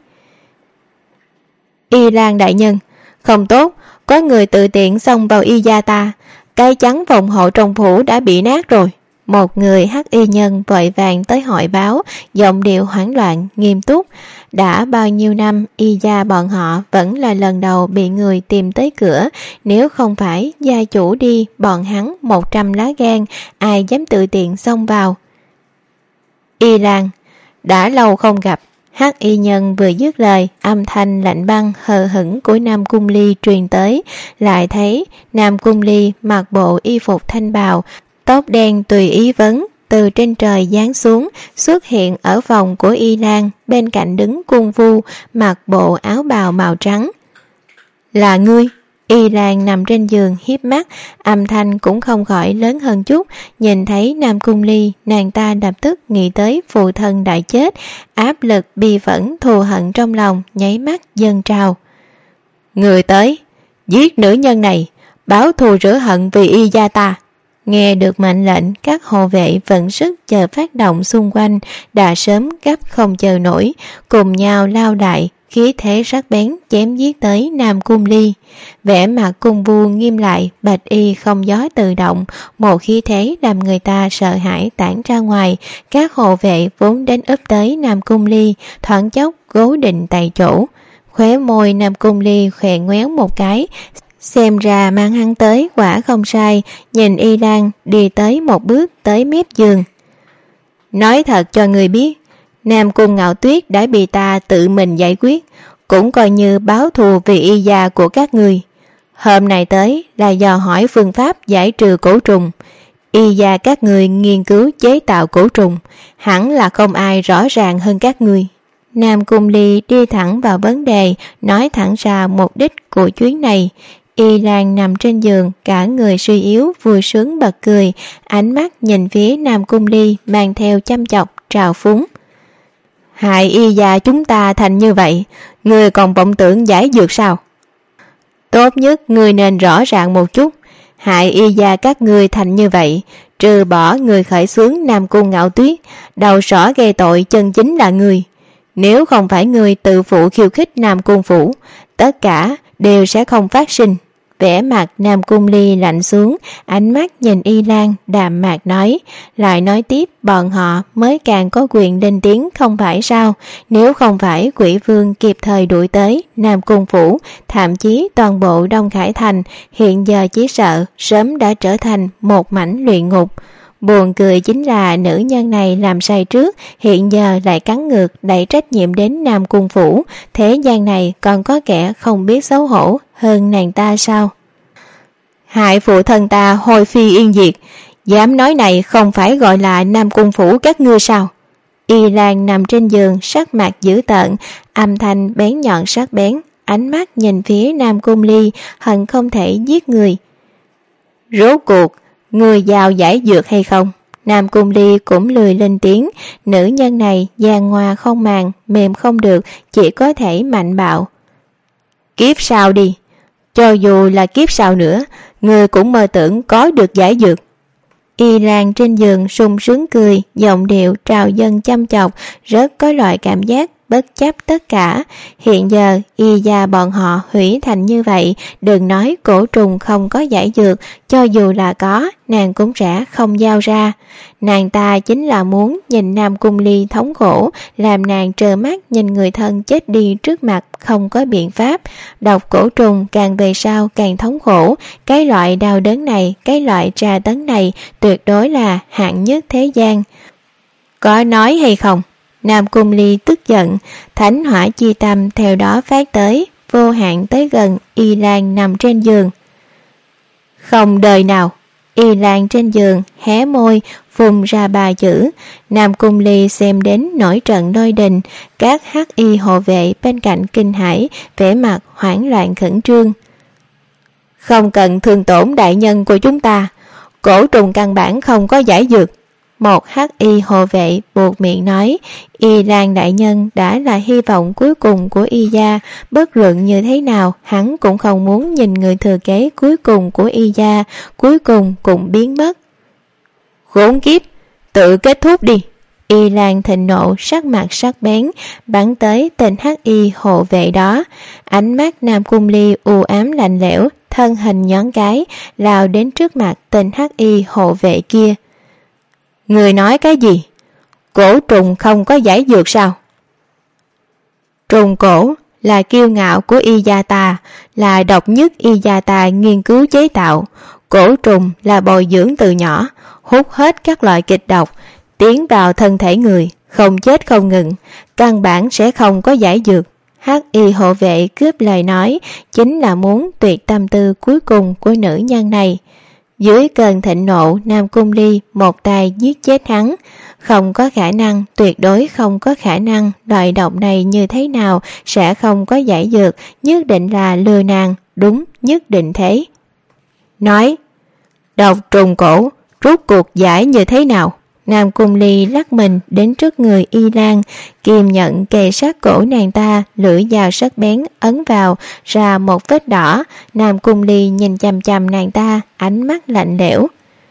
[SPEAKER 2] Y Lan đại nhân, không tốt, có người tự tiện xông vào Y Gia ta, cái chắn phòng hộ trong phủ đã bị nát rồi. Một người hắc y nhân vội vàng tới hỏi báo, giọng điệu hoảng loạn, nghiêm túc. Đã bao nhiêu năm, Y Gia bọn họ vẫn là lần đầu bị người tìm tới cửa. Nếu không phải gia chủ đi, bọn hắn 100 lá gan, ai dám tự tiện xông vào. Y Lan, đã lâu không gặp. Hắc y nhân vừa dứt lời, âm thanh lạnh băng hờ hững của Nam Cung Ly truyền tới. Lại thấy Nam Cung Ly mặc bộ y phục thanh bào, tóc đen tùy ý vấn từ trên trời giáng xuống, xuất hiện ở phòng của Y Lan, bên cạnh đứng Cung Vu mặc bộ áo bào màu trắng. Là ngươi? Y Lan nằm trên giường híp mắt, âm thanh cũng không khỏi lớn hơn chút. Nhìn thấy Nam Cung Ly, nàng ta lập tức nghĩ tới phụ thân đã chết, áp lực bi phẫn thù hận trong lòng nháy mắt dâng trào. Người tới, giết nữ nhân này, báo thù rửa hận vì Y Gia ta. Nghe được mệnh lệnh, các hộ vệ vận sức chờ phát động xung quanh đã sớm gấp không chờ nổi, cùng nhau lao đại, khí thế sắc bén chém giết tới Nam Cung Ly. Vẻ mặt Cung Vu nghiêm lại, bạch y không gió tự động, một khí thế làm người ta sợ hãi tản ra ngoài. Các hộ vệ vốn đến úp tới Nam Cung Ly, thoáng chốc cố định tại chỗ. Khóe môi Nam Cung Ly khẽ ngoéo một cái, xem ra mang hắn tới quả không sai. Nhìn Y Lan đi tới một bước tới mép giường. Nói thật cho người biết, Nam Cung Ngạo Tuyết đã bị ta tự mình giải quyết, cũng coi như báo thù vì Y Gia của các người. Hôm nay tới là dò hỏi phương pháp giải trừ cổ trùng. Y Gia các người nghiên cứu chế tạo cổ trùng, hẳn là không ai rõ ràng hơn các người. Nam Cung Ly đi thẳng vào vấn đề, nói thẳng ra mục đích của chuyến này. Y Lan nằm trên giường, cả người suy yếu, vui sướng bật cười, ánh mắt nhìn phía Nam Cung Ly mang theo chăm chọc, trào phúng. Hại Y Gia chúng ta thành như vậy, người còn vọng tưởng giải dược sao? Tốt nhất người nên rõ ràng một chút. Hại Y Gia các ngươi thành như vậy, trừ bỏ người khởi xướng Nam Cung Ngạo Tuyết, đầu sỏ gây tội chân chính là người. Nếu không phải người tự phụ khiêu khích Nam Cung phủ, tất cả đều sẽ không phát sinh. Vẻ mặt Nam Cung Ly lạnh xuống, ánh mắt nhìn Y Lan đạm mạc nói, lại nói tiếp, bọn họ mới càng có quyền lên tiếng không phải sao? Nếu không phải Quỷ Vương kịp thời đuổi tới Nam Cung phủ, thậm chí toàn bộ Đông Khải Thành hiện giờ chỉ sợ sớm đã trở thành một mảnh luyện ngục. Buồn cười chính là nữ nhân này làm sai trước, hiện giờ lại cắn ngược đẩy trách nhiệm đến Nam Cung phủ. Thế gian này còn có kẻ không biết xấu hổ hơn nàng ta sao? Hại phụ thân ta hồi phi yên diệt, dám nói này không phải gọi là Nam Cung phủ các ngươi sao? Y Lan nằm trên giường, sắc mặt dữ tợn, âm thanh bén nhọn sắc bén, ánh mắt nhìn phía Nam Cung Ly, hận không thể giết người. Rốt cuộc người giàu giải dược hay không? Nam Cung Ly cũng lười lên tiếng, nữ nhân này giàn ngoa không màng, mềm không được, chỉ có thể mạnh bạo. Kiếp sau đi, cho dù là kiếp sau nữa, người cũng mơ tưởng có được giải dược. Y Lan trên giường sung sướng cười, giọng điệu trào dâng chăm chọc, rất có loại cảm giác bất chấp tất cả. Hiện giờ Y Gia bọn họ hủy thành như vậy, đừng nói cổ trùng không có giải dược, cho dù là có, nàng cũng sẽ không giao ra. Nàng ta chính là muốn nhìn Nam Cung Ly thống khổ, làm nàng trơ mắt nhìn người thân chết đi trước mặt, không có biện pháp. Độc cổ trùng càng về sau càng thống khổ, cái loại đau đớn này, cái loại tra tấn này tuyệt đối là hạng nhất thế gian. Có nói hay không? Nam Cung Ly tức giận, thánh hỏa chi tâm theo đó phát tới, vô hạn tới gần Y Lan nằm trên giường. Không đời nào. Y Lan trên giường hé môi phun ra 3 chữ. Nam Cung Ly xem đến nổi trận lôi đình, các hắc y hộ vệ bên cạnh kinh hãi, vẻ mặt hoảng loạn khẩn trương. Không cần thương tổn đại nhân của chúng ta, cổ trùng căn bản không có giải dược. Một hắc y hộ vệ buộc miệng nói, Y Lan đại nhân đã là hy vọng cuối cùng của Y gia, bất luận như thế nào hắn cũng không muốn nhìn người thừa kế cuối cùng của Y gia cuối cùng cũng biến mất. Khốn kiếp, tự kết thúc đi. Y Lan thịnh nộ, sắc mặt sắc bén bắn tới tên hắc y hộ vệ đó. Ánh mắt Nam Cung Ly u ám lạnh lẽo, thân hình nhón cái lao đến trước mặt tên hắc y hộ vệ kia. Người nói cái gì? Cổ trùng không có giải dược sao? Trùng cổ là kiêu ngạo của Y gia ta, là độc nhất Y gia ta nghiên cứu chế tạo. Cổ trùng là bồi dưỡng từ nhỏ, hút hết các loại kịch độc tiến vào thân thể người, không chết không ngừng, căn bản sẽ không có giải dược. Hắc y hộ vệ cướp lời nói, chính là muốn tuyệt tâm tư cuối cùng của nữ nhân này. Dưới cơn thịnh nộ, Nam Cung Ly một tay giết chết hắn. Không có khả năng, tuyệt đối không có khả năng, loại độc này như thế nào sẽ không có giải dược, nhất định là lừa nàng, đúng, nhất định thế. Nói, độc trùng cổ, rốt cuộc giải như thế nào? Nam Cung Ly lắc mình đến trước người Y Lan, kiềm nhận kề sát cổ nàng ta, lưỡi dao sắc bén ấn vào ra một vết đỏ. Nam Cung Ly nhìn chằm chằm nàng ta, ánh mắt lạnh lẽo.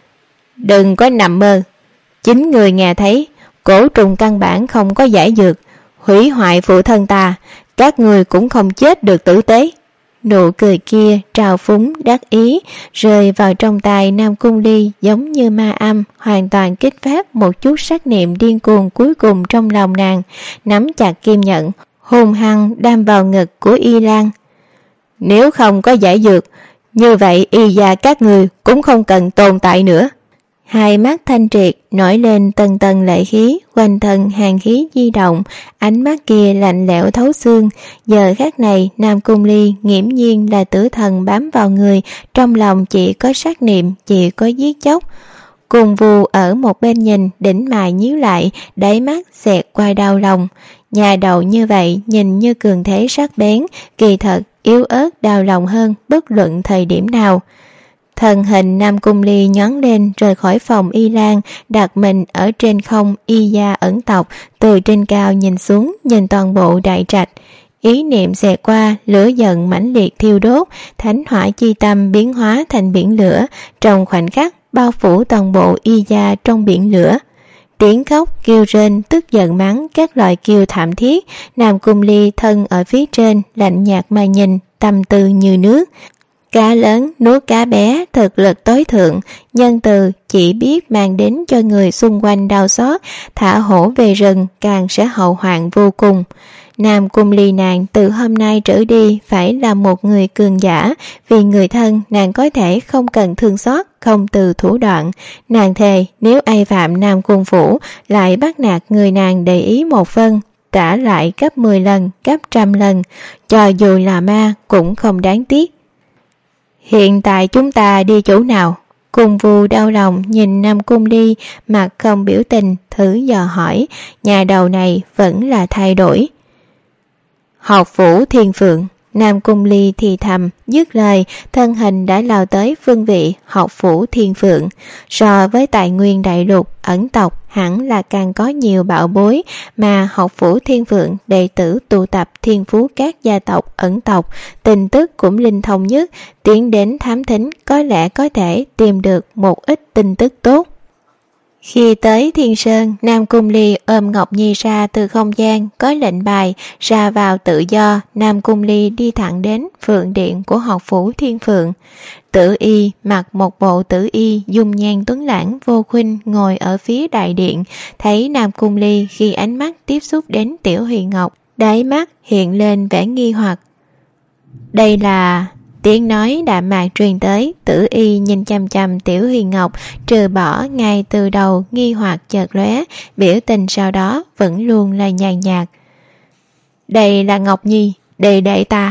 [SPEAKER 2] Đừng có nằm mơ. Chính người nghe thấy, cổ trùng căn bản không có giải dược, hủy hoại phụ thân ta, các người cũng không chết được tử tế. Nụ cười kia trào phúng đắc ý rơi vào trong tay Nam Cung Ly, giống như ma âm, hoàn toàn kích phát một chút sát niệm điên cuồng cuối cùng trong lòng nàng, nắm chặt kim nhận hung hăng đâm vào ngực của Y Lan. Nếu không có giải dược, như vậy Y gia các người cũng không cần tồn tại nữa. Hai mắt thanh triệt nổi lên tầng tầng lệ khí, quanh thân hàn khí di động, ánh mắt kia lạnh lẽo thấu xương. Giờ khắc này Nam Cung Ly nghiễm nhiên là tử thần bám vào người, trong lòng chỉ có sát niệm, chỉ có giết chóc. Cùng Vù ở một bên nhìn, đỉnh mày nhíu lại, đáy mắt xẹt qua đau lòng. Nhà đầu như vậy nhìn như cường thế sắc bén, kỳ thật yếu ớt đau lòng hơn bất luận thời điểm nào. Thân hình Nam Cung Ly nhón lên rời khỏi phòng Y Lan, đặt mình ở trên không Y gia ẩn tộc, từ trên cao nhìn xuống, nhìn toàn bộ đại trạch. Ý niệm xẹt qua, lửa giận mãnh liệt thiêu đốt, thánh hỏa chi tâm biến hóa thành biển lửa, trong khoảnh khắc bao phủ toàn bộ Y gia trong biển lửa. Tiếng khóc, kêu rên, tức giận mắng, các loại kêu thảm thiết. Nam Cung Ly thân ở phía trên, lạnh nhạt mà nhìn, tâm tư như nước. Cá lớn nuốt cá bé, thực lực tối thượng, nhân từ chỉ biết mang đến cho người xung quanh đau xót, thả hổ về rừng càng sẽ hậu hoạn vô cùng. Nam Cung Ly nàng từ hôm nay trở đi phải là một người cường giả, vì người thân nàng có thể không cần thương xót, không từ thủ đoạn. Nàng thề nếu ai phạm Nam Cung phủ lại bắt nạt người nàng để ý một phân, trả lại gấp 10 lần, gấp 100 lần, cho dù là ma cũng không đáng tiếc. Hiện tại chúng ta đi chỗ nào? Cùng Vù đau lòng nhìn Nam Cung Ly, mặt không biểu tình, thử dò hỏi, nhà đầu này vẫn là thay đổi. Học phủ Thiên Phượng. Nam Cung Ly thì thầm, dứt lời, thân hình đã lao tới phương vị học phủ Thiên Phượng. So với tài nguyên đại lục, ẩn tộc hẳn là càng có nhiều bảo bối, mà học phủ Thiên Phượng đệ tử tụ tập thiên phú các gia tộc ẩn tộc, tin tức cũng linh thông nhất, tiến đến thám thính có lẽ có thể tìm được một ít tin tức tốt. Khi tới Thiên Sơn, Nam Cung Ly ôm Ngọc Nhi ra từ không gian, có lệnh bài, ra vào tự do. Nam Cung Ly đi thẳng đến phượng điện của học phủ Thiên Phượng. Tử y mặc một bộ tử y, dung nhan tuấn lãng vô khuynh, ngồi ở phía đại điện. Thấy Nam Cung Ly, khi ánh mắt tiếp xúc đến Tiểu Huyền Ngọc, đáy mắt hiện lên vẻ nghi hoặc. Đây là... Tiếng nói đạm mạc truyền tới, tử y nhìn chăm chăm Tiểu Huyền Ngọc, trừ bỏ ngay từ đầu nghi hoặc chợt lóe, biểu tình sau đó vẫn luôn là nhàn nhạt. Đây là Ngọc Nhi, đệ đệ ta.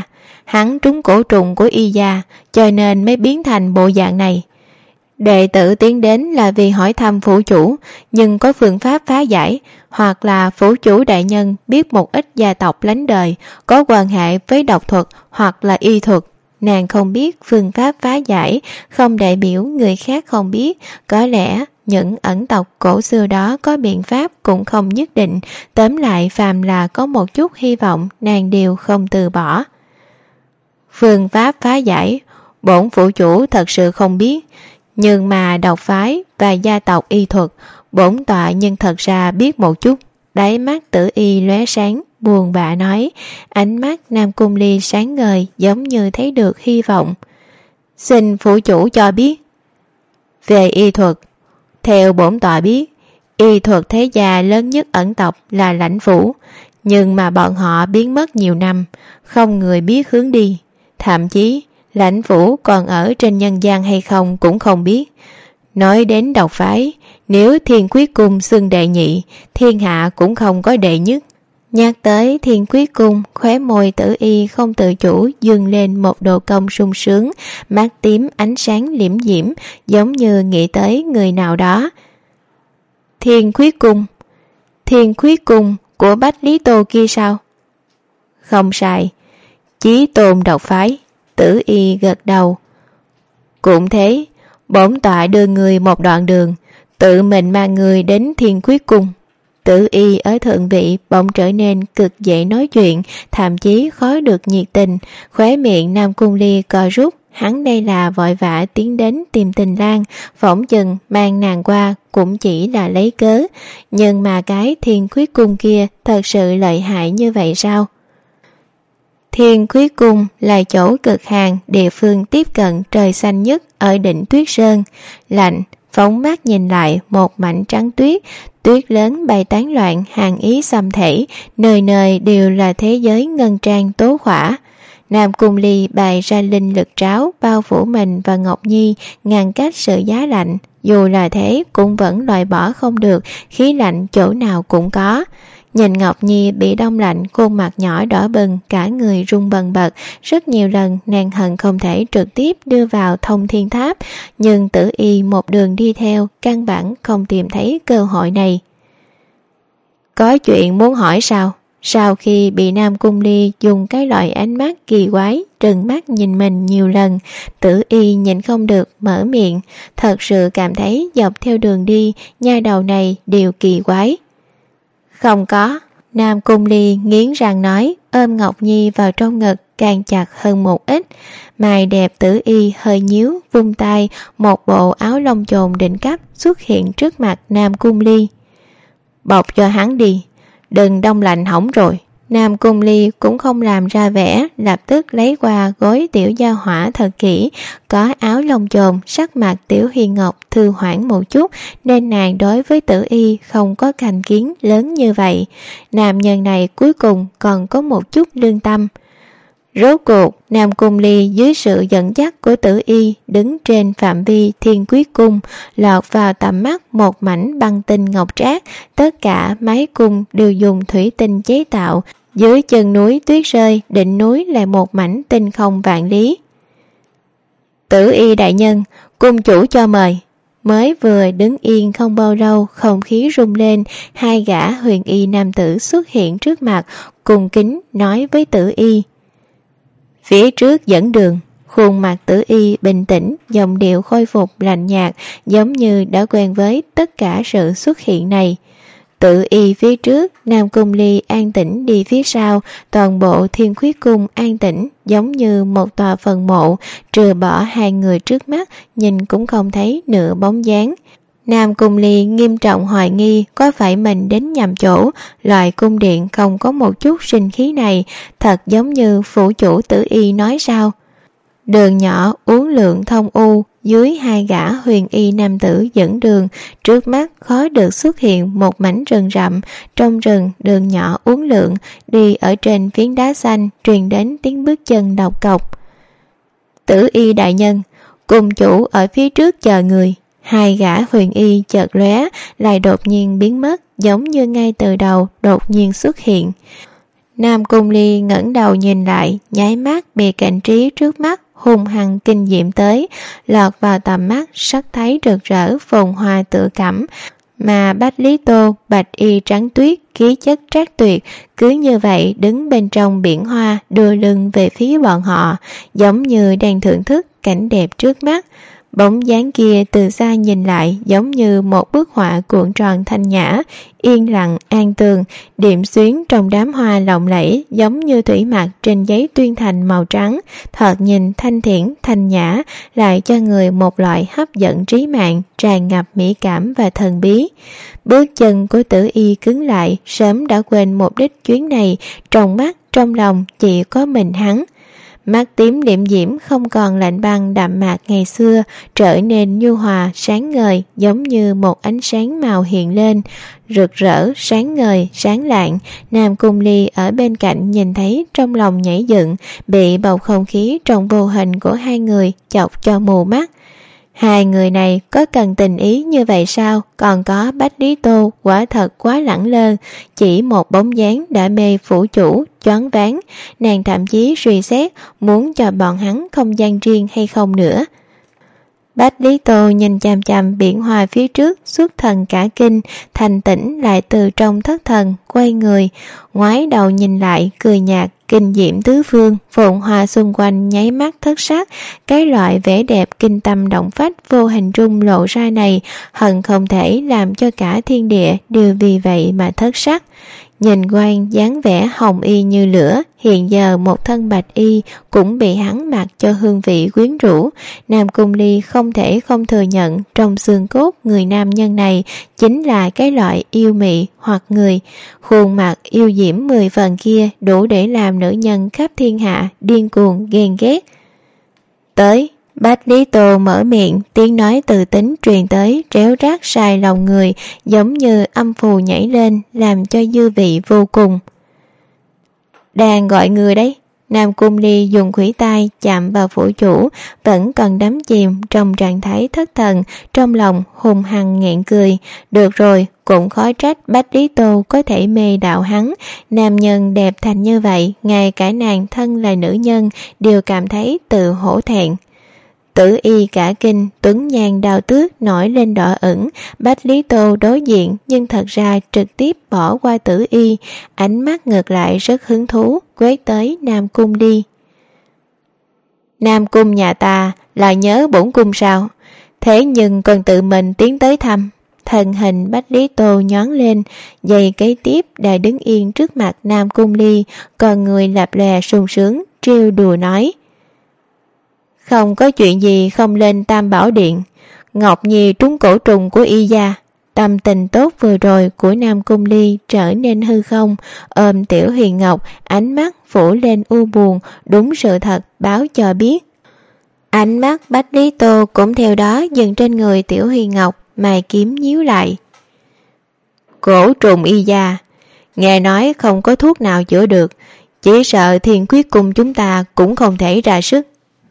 [SPEAKER 2] hắn trúng cổ trùng của y gia, cho nên mới biến thành bộ dạng này. Đệ tử tiến đến là vì hỏi thăm phủ chủ, nhưng có phương pháp phá giải, hoặc là phủ chủ đại nhân biết một ít gia tộc lánh đời có quan hệ với độc thuật hoặc là y thuật. Nàng không biết phương pháp phá giải, không đại biểu người khác không biết. Có lẽ những ẩn tộc cổ xưa đó có biện pháp cũng không nhất định. Tóm lại phàm là có một chút hy vọng, nàng đều không từ bỏ. Phương pháp phá giải, bổn phủ chủ thật sự không biết. Nhưng mà độc phái và gia tộc y thuật, bổn tọa nhưng thật ra biết một chút. Đáy mắt Tử Y lóe sáng, buồn bã nói. Ánh mắt Nam Cung Ly sáng ngời, giống như thấy được hy vọng. Xin phủ chủ cho biết. Về y thuật, theo bổn tọa biết, y thuật thế gia lớn nhất ẩn tộc là Lãnh Phủ, nhưng mà bọn họ biến mất nhiều năm, không người biết hướng đi. Thậm chí Lãnh Phủ còn ở trên nhân gian hay không cũng không biết. Nói đến độc phái, nếu Thiên Quyết Cung xưng đệ nhị, thiên hạ cũng không có đệ nhất. Nhắc tới Thiên Quyết Cung, khóe môi Tử Y không tự chủ dâng lên một độ cong sung sướng, mắt tím ánh sáng liễm diễm, giống như nghĩ tới người nào đó. Thiên Quyết Cung của Bách Lý Tô kia sao? Không sai, Chí Tôn độc phái. Tử Y gật đầu. Cũng thế, bổn tọa đưa người một đoạn đường, tự mình mang người đến Thiên Quyết Cung. Tử Y ở thượng vị bỗng trở nên cực dễ nói chuyện, thậm chí khó được nhiệt tình. Khóe miệng Nam Cung Ly co rút, hắn đây là vội vã tiến đến tìm Tình Lang, phỏng chừng mang nàng qua cũng chỉ là lấy cớ. Nhưng mà cái Thiên Quyết Cung kia thật sự lợi hại như vậy sao? Thiên Quyết Cung là chỗ cực hàn, địa phương tiếp cận trời xanh nhất ở đỉnh Tuyết Sơn. Lạnh, phóng mắt nhìn lại một mảnh trắng tuyết, tuyết lớn bay tán loạn, hàn ý xâm thể, nơi nơi đều là thế giới ngân trang tố khỏa. Nam Cung Ly bày ra linh lực tráo bao phủ mình và Ngọc Nhi, ngăn cách sự giá lạnh. Dù là thế cũng vẫn loại bỏ không được, khí lạnh chỗ nào cũng có. Nhìn Ngọc Nhi bị đông lạnh, khuôn mặt nhỏ đỏ bừng, cả người run bần bật. Rất nhiều lần nàng hận không thể trực tiếp đưa vào Thông Thiên Tháp, nhưng Tử Y một đường đi theo, căn bản không tìm thấy cơ hội này. Có chuyện muốn hỏi sao? Sau khi bị Nam Cung Ly dùng cái loại ánh mắt kỳ quái trừng mắt nhìn mình nhiều lần, Tử Y nhịn không được mở miệng. Thật sự cảm thấy dọc theo đường đi, nha đầu này đều kỳ quái. Không có. Nam Cung Ly nghiến răng nói, ôm Ngọc Nhi vào trong ngực càng chặt hơn một ít. Mày đẹp Tử Y hơi nhíu, vung tay, một bộ áo lông chồn đỉnh cấp xuất hiện trước mặt Nam Cung Ly. Bọc cho hắn đi, đừng đông lạnh hỏng rồi. Nam Cung Ly cũng không làm ra vẻ, lập tức lấy qua gối tiểu gia hỏa thật kỹ. Có áo lông chồn, sắc mặt tiểu Hiền Ngọc thư hoãn một chút, nên nàng đối với Tử Y không có thành kiến lớn như vậy. Nam nhân này cuối cùng còn có một chút lương tâm. Rốt cuộc, Nam Cung Ly dưới sự dẫn dắt của Tử Y đứng trên phạm vi Thiên Quyết Cung, lọt vào tầm mắt một mảnh băng tinh ngọc trác. Tất cả mái cung đều dùng thủy tinh chế tạo. Dưới chân núi tuyết rơi, đỉnh núi là một mảnh tinh không vạn lý. Tử Y đại nhân, cung chủ cho mời. Mới vừa đứng yên không bao lâu, không khí rung lên, hai gã huyền y nam tử xuất hiện trước mặt, cung kính nói với Tử Y. Phía trước dẫn đường. Khuôn mặt Tử Y bình tĩnh, giọng điệu khôi phục lạnh nhạt, giống như đã quen với tất cả sự xuất hiện này. Tử Y phía trước, Nam Cung Ly an tĩnh đi phía sau, toàn bộ Thiên Quyết Cung an tĩnh, giống như một tòa phần mộ, trừ bỏ hai người trước mắt, nhìn cũng không thấy nửa bóng dáng. Nam Cung Ly nghiêm trọng hoài nghi có phải mình đến nhầm chỗ, loại cung điện không có một chút sinh khí này, thật giống như phủ chủ Tử Y nói sao. Đường nhỏ uốn lượn thông u, dưới hai gã huyền y nam tử dẫn đường, trước mắt khó được xuất hiện một mảnh rừng rậm. Trong rừng, đường nhỏ uốn lượn, đi ở trên phiến đá xanh, truyền đến tiếng bước chân độc cộc. Tử Y đại nhân, cung chủ ở phía trước chờ người. Hai gã huyền y chợt lóe, lại đột nhiên biến mất, giống như ngay từ đầu đột nhiên xuất hiện. Nam Cung Ly ngẩng đầu nhìn lại, nháy mắt bị cảnh trí trước mắt hung hăng kinh diệm tới, lọt vào tầm mắt sắc thấy rực rỡ phồn hoa tự cảm, mà Bách Lý Tô bạch y trắng tuyết, khí chất trác tuyệt, cứ như vậy đứng bên trong biển hoa, đưa lưng về phía bọn họ, giống như đang thưởng thức cảnh đẹp trước mắt. Bóng dáng kia từ xa nhìn lại giống như một bức họa cuộn tròn thanh nhã, yên lặng an tường, điểm xuyến trong đám hoa lộng lẫy giống như thủy mặc trên giấy tuyên thành màu trắng, thoạt nhìn thanh thiện thanh nhã, lại cho người một loại hấp dẫn trí mạng, tràn ngập mỹ cảm và thần bí. Bước chân của Tử Y cứng lại, sớm đã quên mục đích chuyến này, trong mắt trong lòng chỉ có mình hắn. Mắt tím liệm diễm không còn lạnh băng đạm mạc ngày xưa, trở nên nhu hòa sáng ngời, giống như một ánh sáng màu hiện lên, rực rỡ sáng ngời sáng lạng. Nam Cung Ly ở bên cạnh nhìn thấy trong lòng nhảy dựng, bị bầu không khí trong vô hình của hai người chọc cho mù mắt. Hai người này có cần tình ý như vậy sao? Còn có Bách Lý Tô quả thật quá lẳng lơ, chỉ một bóng dáng đã mê phủ chủ, choáng váng. Nàng thậm chí suy xét muốn cho bọn hắn không gian riêng hay không nữa. Bách Lý Tô nhìn chằm chằm biển hoa phía trước, xuất thần cả kinh, thành tỉnh lại từ trong thất thần, quay người, ngoái đầu nhìn lại, cười nhạt, kinh diễm tứ phương, phồn hoa xung quanh nháy mắt thất sắc. Cái loại vẻ đẹp kinh tâm động phách vô hình trung lộ ra này, hận không thể làm cho cả thiên địa đều vì vậy mà thất sắc. Nhìn Quan dáng vẻ hồng y như lửa, hiện giờ một thân bạch y cũng bị hắn mặc cho hương vị quyến rũ. Nam Cung Ly không thể không thừa nhận trong xương cốt người nam nhân này chính là cái loại yêu mị hoặc người. Khuôn mặt yêu diễm 10 phần kia đủ để làm nữ nhân khắp thiên hạ điên cuồng ghen ghét. Tới, Bách Lý Tô mở miệng, tiếng nói từ tính truyền tới, tréo rát sai lòng người, giống như âm phù nhảy lên, làm cho dư vị vô cùng. Đang gọi người đấy. Nam Cung Ly dùng khuỷu tay chạm vào phủ chủ, vẫn còn đắm chìm trong trạng thái thất thần, trong lòng hùng hăng nghẹn cười. Được rồi, cũng khó trách Bách Lý Tô có thể mê đạo hắn. Nam nhân đẹp thành như vậy, ngay cả nàng thân là nữ nhân đều cảm thấy tự hổ thẹn. Tử Y cả kinh, tuấn nhan đào tước nổi lên đỏ ửng. Bách Lý Tô đối diện nhưng thật ra trực tiếp bỏ qua Tử Y, ánh mắt ngược lại rất hứng thú, quét tới Nam Cung đi. Nam Cung nhà ta là nhớ bổn cung sao? Thế nhưng còn tự mình tiến tới thăm. Thân hình Bách Lý Tô nhón lên, giây kế tiếp đã đứng yên trước mặt Nam Cung Ly, còn người lập lè sung sướng, trêu đùa nói. Không có chuyện gì không lên Tam Bảo Điện. Ngọc Nhi trúng cổ trùng của Y gia. Tâm tình tốt vừa rồi của Nam Cung Ly trở nên hư không, ôm Tiểu Huyền Ngọc, ánh mắt phủ lên u buồn, đúng sự thật báo cho biết. Ánh mắt Bách Lý Tô cũng theo đó dừng trên người Tiểu Huyền Ngọc, mày kiếm nhíu lại. Cổ trùng Y gia, nghe nói không có thuốc nào chữa được, chỉ sợ Thiên Khuyết Cung chúng ta cũng không thể ra sức.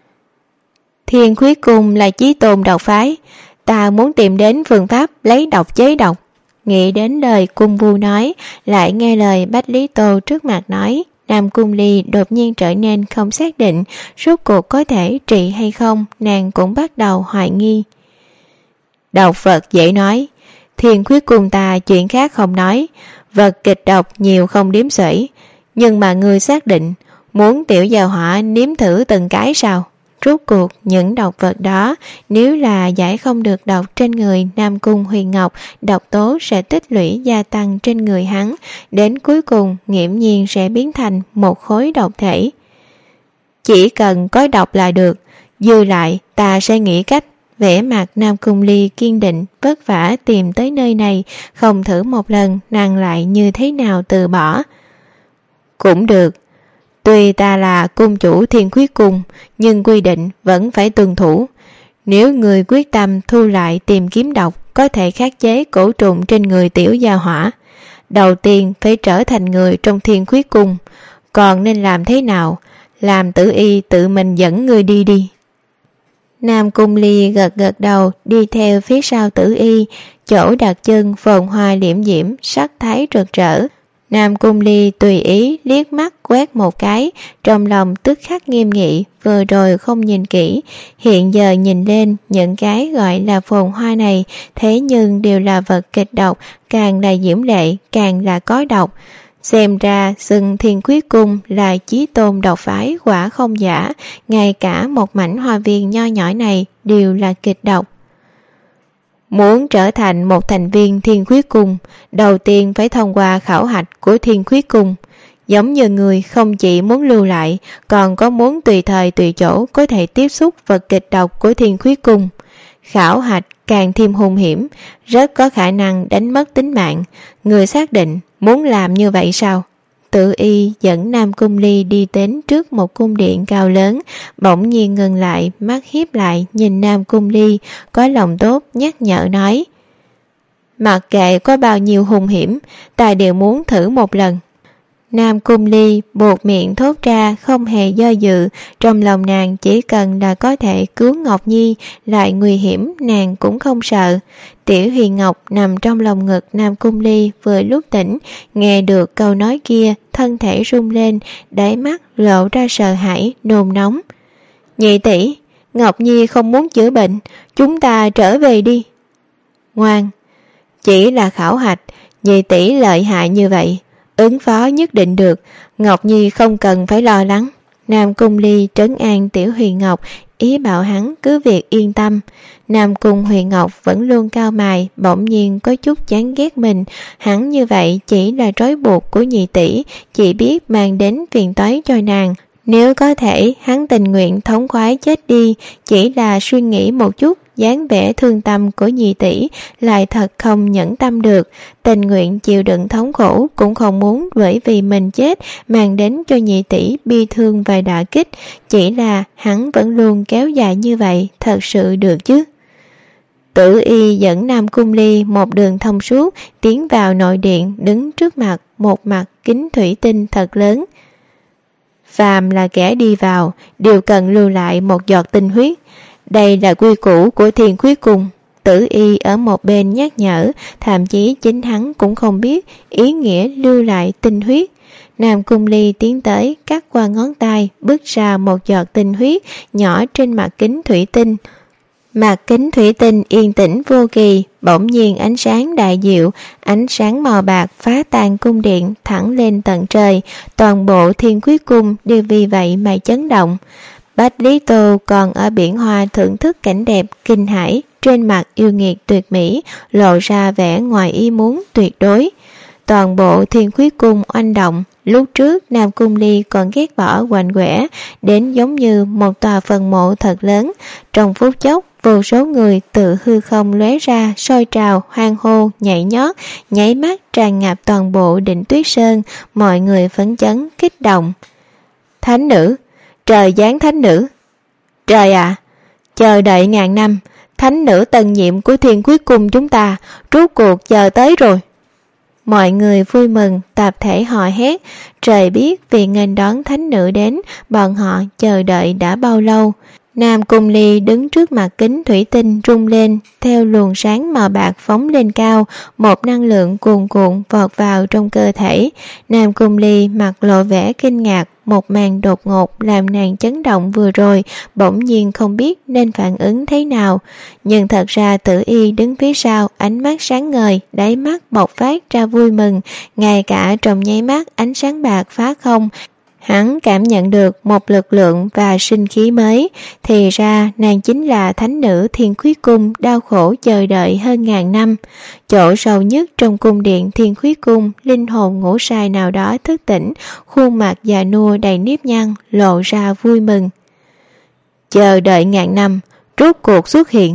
[SPEAKER 2] Thiên Khuyết Cung là chí tôn độc phái, ta muốn tìm đến phương pháp lấy độc chế độc. Nghĩ đến lời cung vu nói, lại nghe lời Bách Lý Tô trước mặt nói, Nam Cung Ly đột nhiên trở nên không xác định rốt cuộc có thể trị hay không, nàng cũng bắt đầu hoài nghi. Độc vật dễ nói, Thiên Khuyết Cung ta chuyện khác không nói, vật kịch độc nhiều không đếm xuể, nhưng mà ngươi xác định muốn Tiểu Gia Hỏa nếm thử từng cái sao? Rốt cuộc những độc vật đó nếu là giải không được độc trên người Nam Cung Huyền Ngọc, độc tố sẽ tích lũy gia tăng trên người hắn, đến cuối cùng nghiễm nhiên sẽ biến thành một khối độc thể. Chỉ cần có độc là được, dư lại ta sẽ nghĩ cách. Vẻ mặt Nam Cung Ly kiên định, vất vả tìm tới nơi này, không thử một lần nàng lại như thế nào từ bỏ. Cũng được. Tuy ta là cung chủ Thiên Khuyết Cung, nhưng quy định vẫn phải tuân thủ. Nếu người quyết tâm thu lại tìm kiếm độc, có thể khắc chế cổ trùng trên người Tiểu Gia Hỏa. Đầu tiên phải trở thành người trong Thiên Khuyết Cung. Còn nên làm thế nào? Làm Tử Y tự mình dẫn người đi đi. Nam Cung Ly gật gật đầu, đi theo phía sau Tử Y, chỗ đặt chân phồn hoa liễm diễm, sắc thái rực rỡ. Nam Cung Ly tùy ý liếc mắt quét một cái, trong lòng tức khắc nghiêm nghị, vừa rồi không nhìn kỹ, hiện giờ nhìn lên những cái gọi là phồn hoa này, thế nhưng đều là vật kịch độc, càng là diễm lệ, càng là có độc. Xem ra xưng Thiên Khuyết Cung là chí tôn độc phái quả không giả, ngay cả một mảnh hoa viên nho nhỏ này đều là kịch độc. Muốn trở thành một thành viên Thiên Khuyết Cung, đầu tiên phải thông qua khảo hạch của Thiên Khuyết Cung. Giống như người không chỉ muốn lưu lại, còn có muốn tùy thời tùy chỗ có thể tiếp xúc vật kịch độc của Thiên Khuyết Cung. Khảo hạch càng thêm hung hiểm, rất có khả năng đánh mất tính mạng. Người xác định muốn làm như vậy sao? Tự y dẫn Nam Cung Ly đi đến trước một cung điện cao lớn, bỗng nhiên ngừng lại, mắt hiếp lại nhìn Nam Cung Ly, có lòng tốt nhắc nhở nói: mặc kệ có bao nhiêu hung hiểm, ta đều muốn thử một lần. Nam Cung Ly buột miệng thốt ra không hề do dự, trong lòng nàng chỉ cần là có thể cứu Ngọc Nhi, lại nguy hiểm nàng cũng không sợ. Tiểu Huyền Ngọc nằm trong lòng ngực Nam Cung Ly vừa lúc tỉnh, nghe được câu nói kia, thân thể rung lên, đáy mắt lộ ra sợ hãi, nôn nóng. Nhị tỷ, Ngọc Nhi không muốn chữa bệnh, chúng ta trở về đi. Ngoan, chỉ là khảo hạch, nhị tỷ lợi hại như vậy, ứng phó nhất định được, Ngọc Nhi không cần phải lo lắng. Nam Cung Ly trấn an Tiểu Huyền Ngọc, ý bảo hắn cứ việc yên tâm. Nam Cung Huyền Ngọc vẫn luôn cao mày, bỗng nhiên có chút chán ghét mình. Hắn như vậy chỉ là trói buộc của nhị tỷ, chỉ biết mang đến phiền toái cho nàng. Nếu có thể, hắn tình nguyện thống khoái chết đi, chỉ là suy nghĩ một chút, dáng vẻ thương tâm của nhị tỷ lại thật không nhẫn tâm được, tình nguyện chịu đựng thống khổ cũng không muốn bởi vì mình chết mang đến cho nhị tỷ bi thương và đả kích, chỉ là hắn vẫn luôn kéo dài như vậy, thật sự được chứ? Tử y dẫn Nam Cung Ly một đường thông suốt tiến vào nội điện, đứng trước mặt một mặt kính thủy tinh thật lớn. Phàm là kẻ đi vào đều cần lưu lại một giọt tinh huyết, đây là quy củ của Thiên Khuyết Cung. Tử y ở một bên nhắc nhở, thậm chí chính hắn cũng không biết ý nghĩa lưu lại tinh huyết. Nam Cung Ly tiến tới, cắt qua ngón tay, bước ra một giọt tinh huyết nhỏ trên mặt kính thủy tinh. Mặt kính thủy tinh yên tĩnh vô kỳ, bỗng nhiên ánh sáng đại diệu, ánh sáng màu bạc phá tan cung điện thẳng lên tận trời, toàn bộ Thiên Khuyết Cung đều vì vậy mà chấn động. Bách Lý Tô còn ở biển hoa thưởng thức cảnh đẹp kinh hãi, trên mặt yêu nghiệt tuyệt mỹ lộ ra vẻ ngoài ý muốn tuyệt đối. Toàn bộ Thiên Khuyết Cung oanh động, lúc trước Nam Cung Ly còn ghét bỏ quạnh quẻ đến giống như một tòa phần mộ thật lớn. Trong phút chốc, vô số người tự hư không lóe ra, sôi trào, hoan hô, nhảy nhót, nháy mắt tràn ngập toàn bộ Định Tuyết Sơn, mọi người phấn chấn, kích động. Thánh nữ, trời giáng thánh nữ. Trời ạ, chờ đợi ngàn năm, thánh nữ tân nhiệm của Thiên Khuyết Cung chúng ta rốt cuộc chờ tới rồi. Mọi người vui mừng, tập thể hò hét, trời biết vì nghênh đón thánh nữ đến, bọn họ chờ đợi đã bao lâu. Nam Cung Ly đứng trước mặt kính thủy tinh rung lên, theo luồng sáng màu bạc phóng lên cao, một năng lượng cuồn cuộn vọt vào trong cơ thể. Nam Cung Ly mặt lộ vẻ kinh ngạc, một màn đột ngột làm nàng chấn động vừa rồi, bỗng nhiên không biết nên phản ứng thế nào. Nhưng thật ra Tử y đứng phía sau, ánh mắt sáng ngời, đáy mắt bộc phát ra vui mừng, ngay cả trong nháy mắt ánh sáng bạc phá không, hắn cảm nhận được một lực lượng và sinh khí mới. Thì ra nàng chính là thánh nữ Thiên Khuyết Cung đau khổ chờ đợi hơn ngàn năm. Chỗ sâu nhất trong cung điện Thiên Khuyết Cung, linh hồn ngủ say nào đó thức tỉnh, khuôn mặt già nua đầy nếp nhăn lộ ra vui mừng. Chờ đợi ngàn năm, rốt cuộc xuất hiện.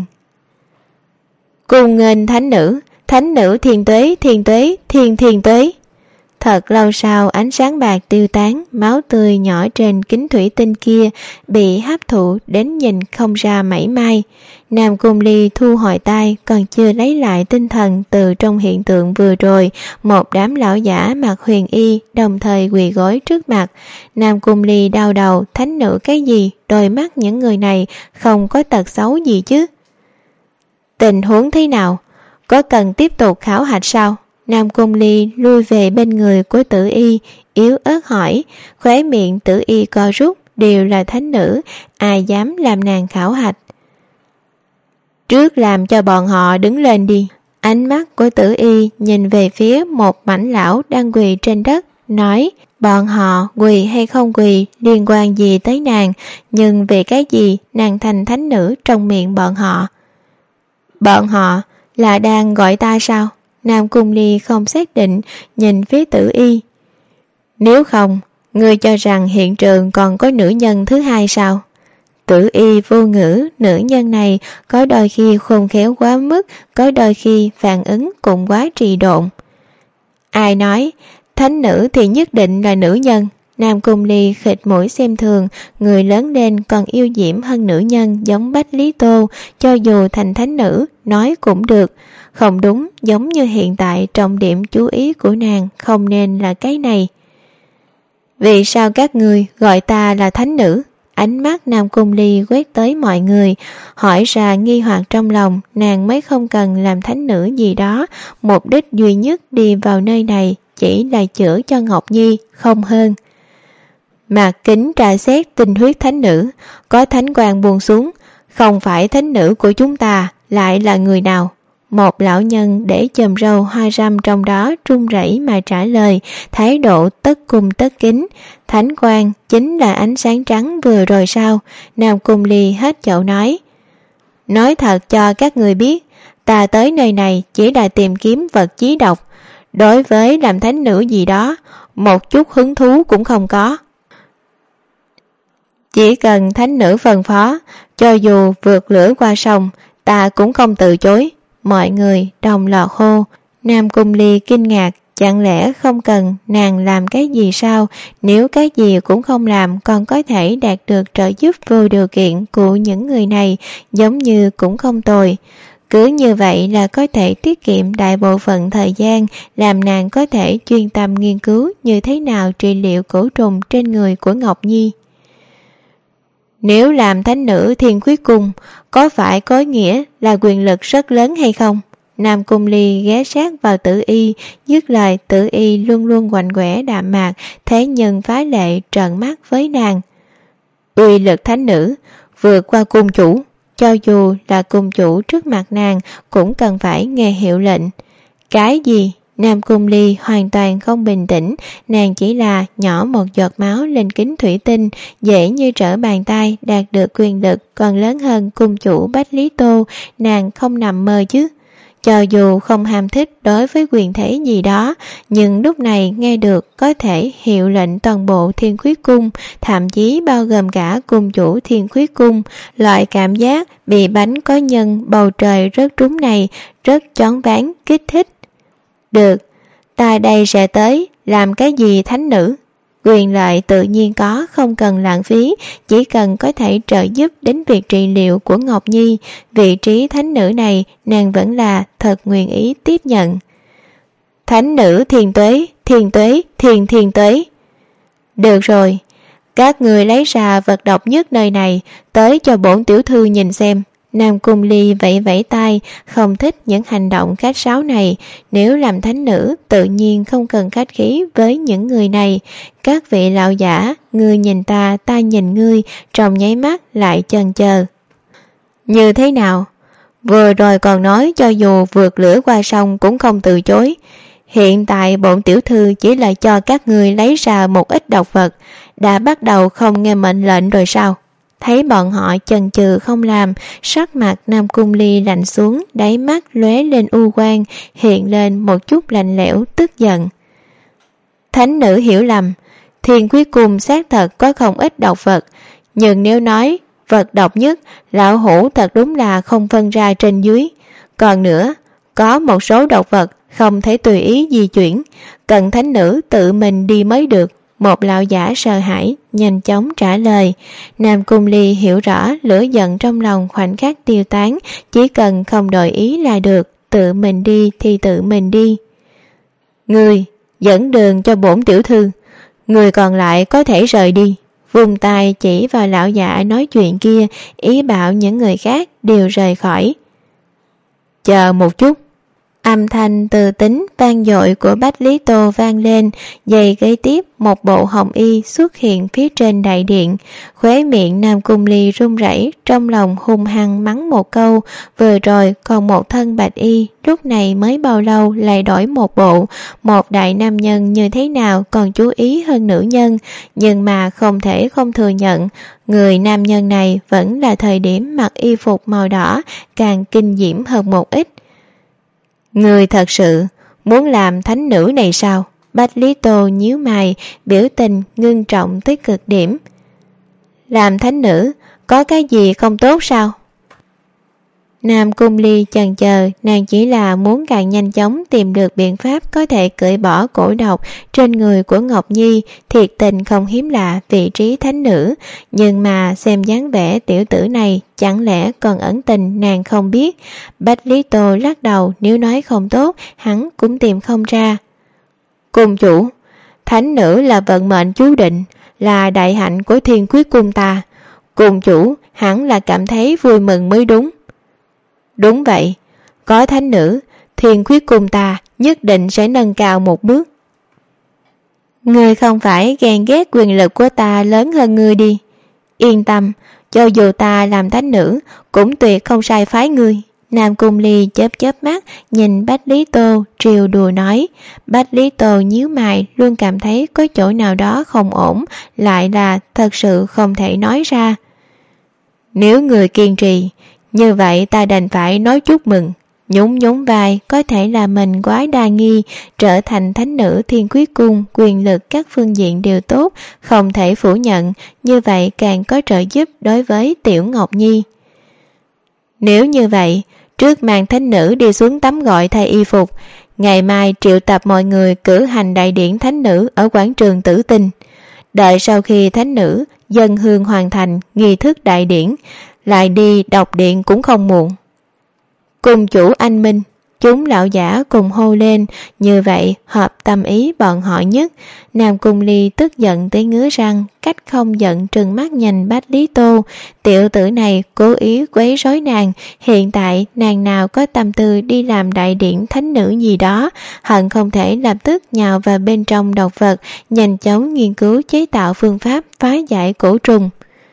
[SPEAKER 2] Cung nghênh thánh nữ thiên tuế, thiên tuế. Thật lâu sau ánh sáng bạc tiêu tán, máu tươi nhỏ trên kính thủy tinh kia bị hấp thụ đến nhìn không ra mảy may. Nam Cung Ly thu hồi tay, còn chưa lấy lại tinh thần từ trong hiện tượng vừa rồi, một đám lão giả mặc huyền y đồng thời quỳ gối trước mặt. Nam Cung Ly đau đầu, thánh nữ cái gì, đôi mắt những người này không có tật xấu gì chứ. Tình huống thế nào? Có cần tiếp tục khảo hạch sao? Nam Cung Ly lui về bên người của Tử Y, yếu ớt hỏi. Khóe miệng Tử Y co rút, đều là thánh nữ, ai dám làm nàng khảo hạch. Trước làm cho bọn họ đứng lên đi. Ánh mắt của Tử Y nhìn về phía một mảnh lão đang quỳ trên đất, nói, bọn họ quỳ hay không quỳ liên quan gì tới nàng, nhưng vì cái gì nàng thành thánh nữ trong miệng bọn họ? Bọn họ là đang gọi ta sao? Nam Cung Ly không xác định, nhìn phía Tử Y. Nếu không, ngươi cho rằng hiện trường còn có nữ nhân thứ hai sao? Tử Y vô ngữ, nữ nhân này có đôi khi khôn khéo quá mức, có đôi khi phản ứng cũng quá trì độn. Ai nói, thánh nữ thì nhất định là nữ nhân. Nam Cung Ly khịt mũi xem thường, người lớn lên còn yêu diễm hơn nữ nhân giống Bách Lý Tô, cho dù thành thánh nữ, nói cũng được. Không đúng, giống như hiện tại trọng điểm chú ý của nàng không nên là cái này. Vì sao các ngươi gọi ta là thánh nữ? Ánh mắt Nam Cung Ly quét tới mọi người, hỏi ra nghi hoặc trong lòng, nàng mới không cần làm thánh nữ gì đó, mục đích duy nhất đi vào nơi này chỉ là chữa cho Ngọc Nhi, không hơn. Mạc Kính trà xét tinh huyết thánh nữ, có thánh quang buông xuống, không phải thánh nữ của chúng ta, lại là người nào? Một lão nhân để chòm râu hoa râm trong đó run rẩy mà trả lời, thái độ tất cung tất kính. Thánh quang chính là ánh sáng trắng vừa rồi sao? Nam Cung Ly hết chậu nói thật cho các người biết, ta tới nơi này chỉ là tìm kiếm vật chí độc, đối với làm thánh nữ gì đó một chút hứng thú cũng không có. Chỉ cần thánh nữ phân phó, cho dù vượt lửa qua sông, ta cũng không từ chối. Mọi người đồng loạt hô. Nam Cung Ly kinh ngạc, chẳng lẽ không cần nàng làm cái gì sao? Nếu cái gì cũng không làm còn có thể đạt được trợ giúp vô điều kiện của những người này, giống như cũng không tồi. Cứ như vậy là có thể tiết kiệm đại bộ phận thời gian, làm nàng có thể chuyên tâm nghiên cứu như thế nào trị liệu cổ trùng trên người của Ngọc Nhi. Nếu làm thánh nữ Thiên Khuyết Cung, có phải có nghĩa là quyền lực rất lớn hay không? Nam Cung Ly ghé sát vào Tử Y, dứt lời. Tử Y luôn luôn quạnh quẻ đạm mạc, thế nhưng phá lệ trợn mắt với nàng. Uy lực thánh nữ vượt qua cung chủ, cho dù là cung chủ trước mặt nàng cũng cần phải nghe hiệu lệnh. Cái gì? Nam Cung Ly hoàn toàn không bình tĩnh, nàng chỉ là nhỏ một giọt máu lên kính thủy tinh, dễ như trở bàn tay đạt được quyền lực còn lớn hơn cung chủ Bách Lý Tô, nàng không nằm mơ chứ. Cho dù không ham thích đối với quyền thế gì đó, nhưng lúc này nghe được có thể hiệu lệnh toàn bộ Thiên Khuyết Cung, thậm chí bao gồm cả cung chủ Thiên Khuyết Cung, loại cảm giác bị bánh có nhân bầu trời rớt trúng này rất choáng váng kích thích. Được, ta đây sẽ tới, làm cái gì thánh nữ? Quyền lợi tự nhiên có, không cần lãng phí, chỉ cần có thể trợ giúp đến việc trị liệu của Ngọc Nhi. Vị trí thánh nữ này nàng vẫn là thật nguyện ý tiếp nhận. Thánh nữ Thiên Tuế, Thiên Tuế, Thiên Tuế. Được rồi, các người lấy ra vật độc nhất nơi này, tới cho bổn tiểu thư nhìn xem. Nam Cung Ly vẫy vẫy tay, không thích những hành động khách sáo này. Nếu làm thánh nữ, tự nhiên không cần khách khí với những người này. Các vị lão giả, ngươi nhìn ta, ta nhìn ngươi, trong nháy mắt lại chần chờ. Như thế nào? Vừa rồi còn nói cho dù vượt lửa qua sông cũng không từ chối. Hiện tại bổn tiểu thư chỉ là cho các ngươi lấy ra một ít độc vật, đã bắt đầu không nghe mệnh lệnh rồi sao? Thấy bọn họ chần chừ không làm, sắc mặt Nam Cung Ly lạnh xuống, đáy mắt lóe lên u quang, hiện lên một chút lạnh lẽo tức giận. Thánh nữ hiểu lầm, Thiên Khuyết Cung xác thật có không ít độc vật, nhưng nếu nói vật độc nhất, lão hủ thật đúng là không phân ra trên dưới. Còn nữa, có một số độc vật không thể tùy ý di chuyển, cần thánh nữ tự mình đi mới được. Một lão giả sợ hãi nhanh chóng trả lời. Nam Cung Ly hiểu rõ lửa giận trong lòng khoảnh khắc tiêu tán, chỉ cần không đổi ý là được, tự mình đi thì tự mình đi. Người dẫn đường cho bổn tiểu thư, người còn lại có thể rời đi. Vùng tay chỉ vào lão giả nói chuyện kia, ý bảo những người khác đều rời khỏi. Chờ một chút. Âm thanh từ tính vang dội của Bách Lý Tô vang lên, giây kế tiếp một bộ hồng y xuất hiện phía trên đại điện. Khóe miệng Nam Cung Ly run rẩy, trong lòng hung hăng mắng một câu. Vừa rồi còn một thân bạch y, lúc này mới bao lâu lại đổi một bộ. Một đại nam nhân như thế nào còn chú ý hơn nữ nhân, nhưng mà không thể không thừa nhận, người nam nhân này vẫn là thời điểm mặc y phục màu đỏ càng kinh diễm hơn một ít. Người thật sự muốn làm thánh nữ này sao? Bách Lý Tô nhíu mày, biểu tình ngưng trọng tới cực điểm. Làm thánh nữ có cái gì không tốt sao? Nam Cung Ly chần chờ, nàng chỉ là muốn càng nhanh chóng tìm được biện pháp có thể cởi bỏ cổ độc trên người của Ngọc Nhi, thiệt tình không hiếm lạ vị trí thánh nữ, nhưng mà xem dáng vẻ tiểu tử này chẳng lẽ còn ẩn tình nàng không biết. Bách Lý Tô lắc đầu, nếu nói không tốt hắn cũng tìm không ra. Cung chủ, thánh nữ là vận mệnh chú định, là đại hạnh của Thiên Quyết cung ta. Cung chủ hẳn là cảm thấy vui mừng mới đúng. Đúng vậy, có thánh nữ, Thiên Quyết cung ta nhất định sẽ nâng cao một bước. Ngươi không phải ghen ghét quyền lực của ta lớn hơn ngươi đi. Yên tâm, cho dù ta làm thánh nữ cũng tuyệt không sai phái ngươi. Nam Cung Ly chớp chớp mắt nhìn Bách Lý Tô trêu đùa nói. Bách Lý Tô nhíu mày, luôn cảm thấy có chỗ nào đó không ổn, lại là thật sự không thể nói ra. Nếu người kiên trì như vậy ta đành phải nói chúc mừng. Nhún vai, có thể là mình quá đa nghi, trở thành thánh nữ Thiên Quyết cung, quyền lực các phương diện đều tốt, không thể phủ nhận, như vậy càng có trợ giúp đối với Tiểu Ngọc Nhi. Nếu như vậy, trước màn thánh nữ đi xuống tắm gội thay y phục, ngày mai triệu tập mọi người cử hành đại điển thánh nữ ở quảng trường Tử Tinh. Đợi sau khi thánh nữ dâng hương hoàn thành nghi thức đại điển, lại đi đọc điện cũng không muộn. Cung chủ anh minh, chúng lão giả cùng hô lên, như vậy hợp tâm ý bọn họ nhất. Nam Cung Ly tức giận tới ngứa răng, cách không giận trừng mắt nhìn Bách Lý Tô. Tiểu tử này cố ý quấy rối nàng, hiện tại nàng nào có tâm tư đi làm đại điển thánh nữ gì đó, hận không thể lập tức nhào vào bên trong độc vật, nhanh chóng nghiên cứu chế tạo phương pháp phá giải cổ trùng.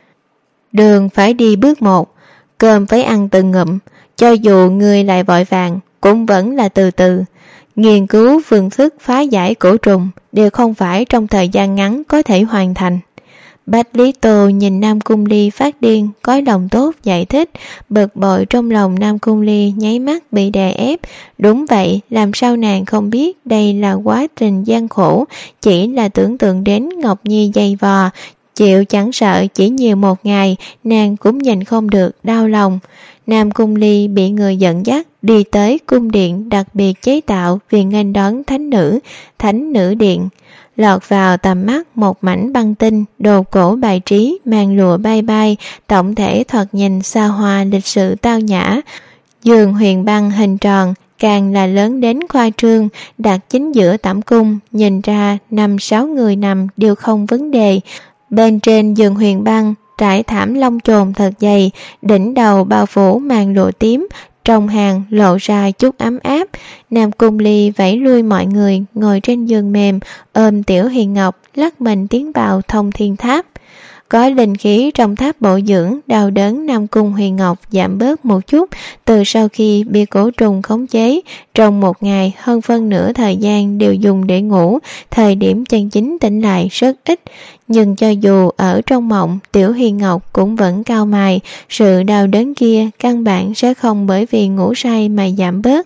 [SPEAKER 2] Đường phải đi bước một, cơm phải ăn từng ngụm, cho dù người lại vội vàng cũng vẫn là từ từ. Nghiên cứu phương thức phá giải cổ trùng đều không phải trong thời gian ngắn có thể hoàn thành. Bách Lý Tô nhìn Nam Cung Ly phát điên, có lòng tốt giải thích, bực bội trong lòng Nam Cung Ly nháy mắt bị đè ép. Đúng vậy, làm sao nàng không biết đây là quá trình gian khổ, chỉ là tưởng tượng đến Ngọc Nhi dày vò, chịu chẳng sợ chỉ nhiều một ngày, nàng cũng nhìn không được đau lòng. Nam Cung Ly bị người dẫn dắt đi tới cung điện đặc biệt chế tạo vì nghênh đón thánh nữ điện. Lọt vào tầm mắt một mảnh băng tinh, đồ cổ bài trí, màn lụa bay bay, tổng thể thoạt nhìn xa hoa lịch sự tao nhã. Giường huyền băng hình tròn càng là lớn đến khoa trương, đặt chính giữa tẩm cung, nhìn ra 5-6 người nằm đều không vấn đề. Bên trên giường huyền băng trải thảm lông chồn thật dày, đỉnh đầu bao phủ màn lụa tím, trong hàng lộ ra chút ấm áp. Nam Cung Ly vẫy lui mọi người ngồi trên giường mềm, ôm Tiểu Hiền Ngọc lắc mình tiến vào Thông Thiên Tháp. Có linh khí trong tháp bổ dưỡng, đau đớn Nam Cung Huyền Ngọc giảm bớt một chút. Từ sau khi bị cổ trùng khống chế, trong một ngày hơn phân nửa thời gian đều dùng để ngủ, thời điểm chân chính tỉnh lại rất ít. Nhưng cho dù ở trong mộng, Tiểu Hiền Ngọc cũng vẫn cau mày, sự đau đớn kia căn bản sẽ không bởi vì ngủ say mà giảm bớt.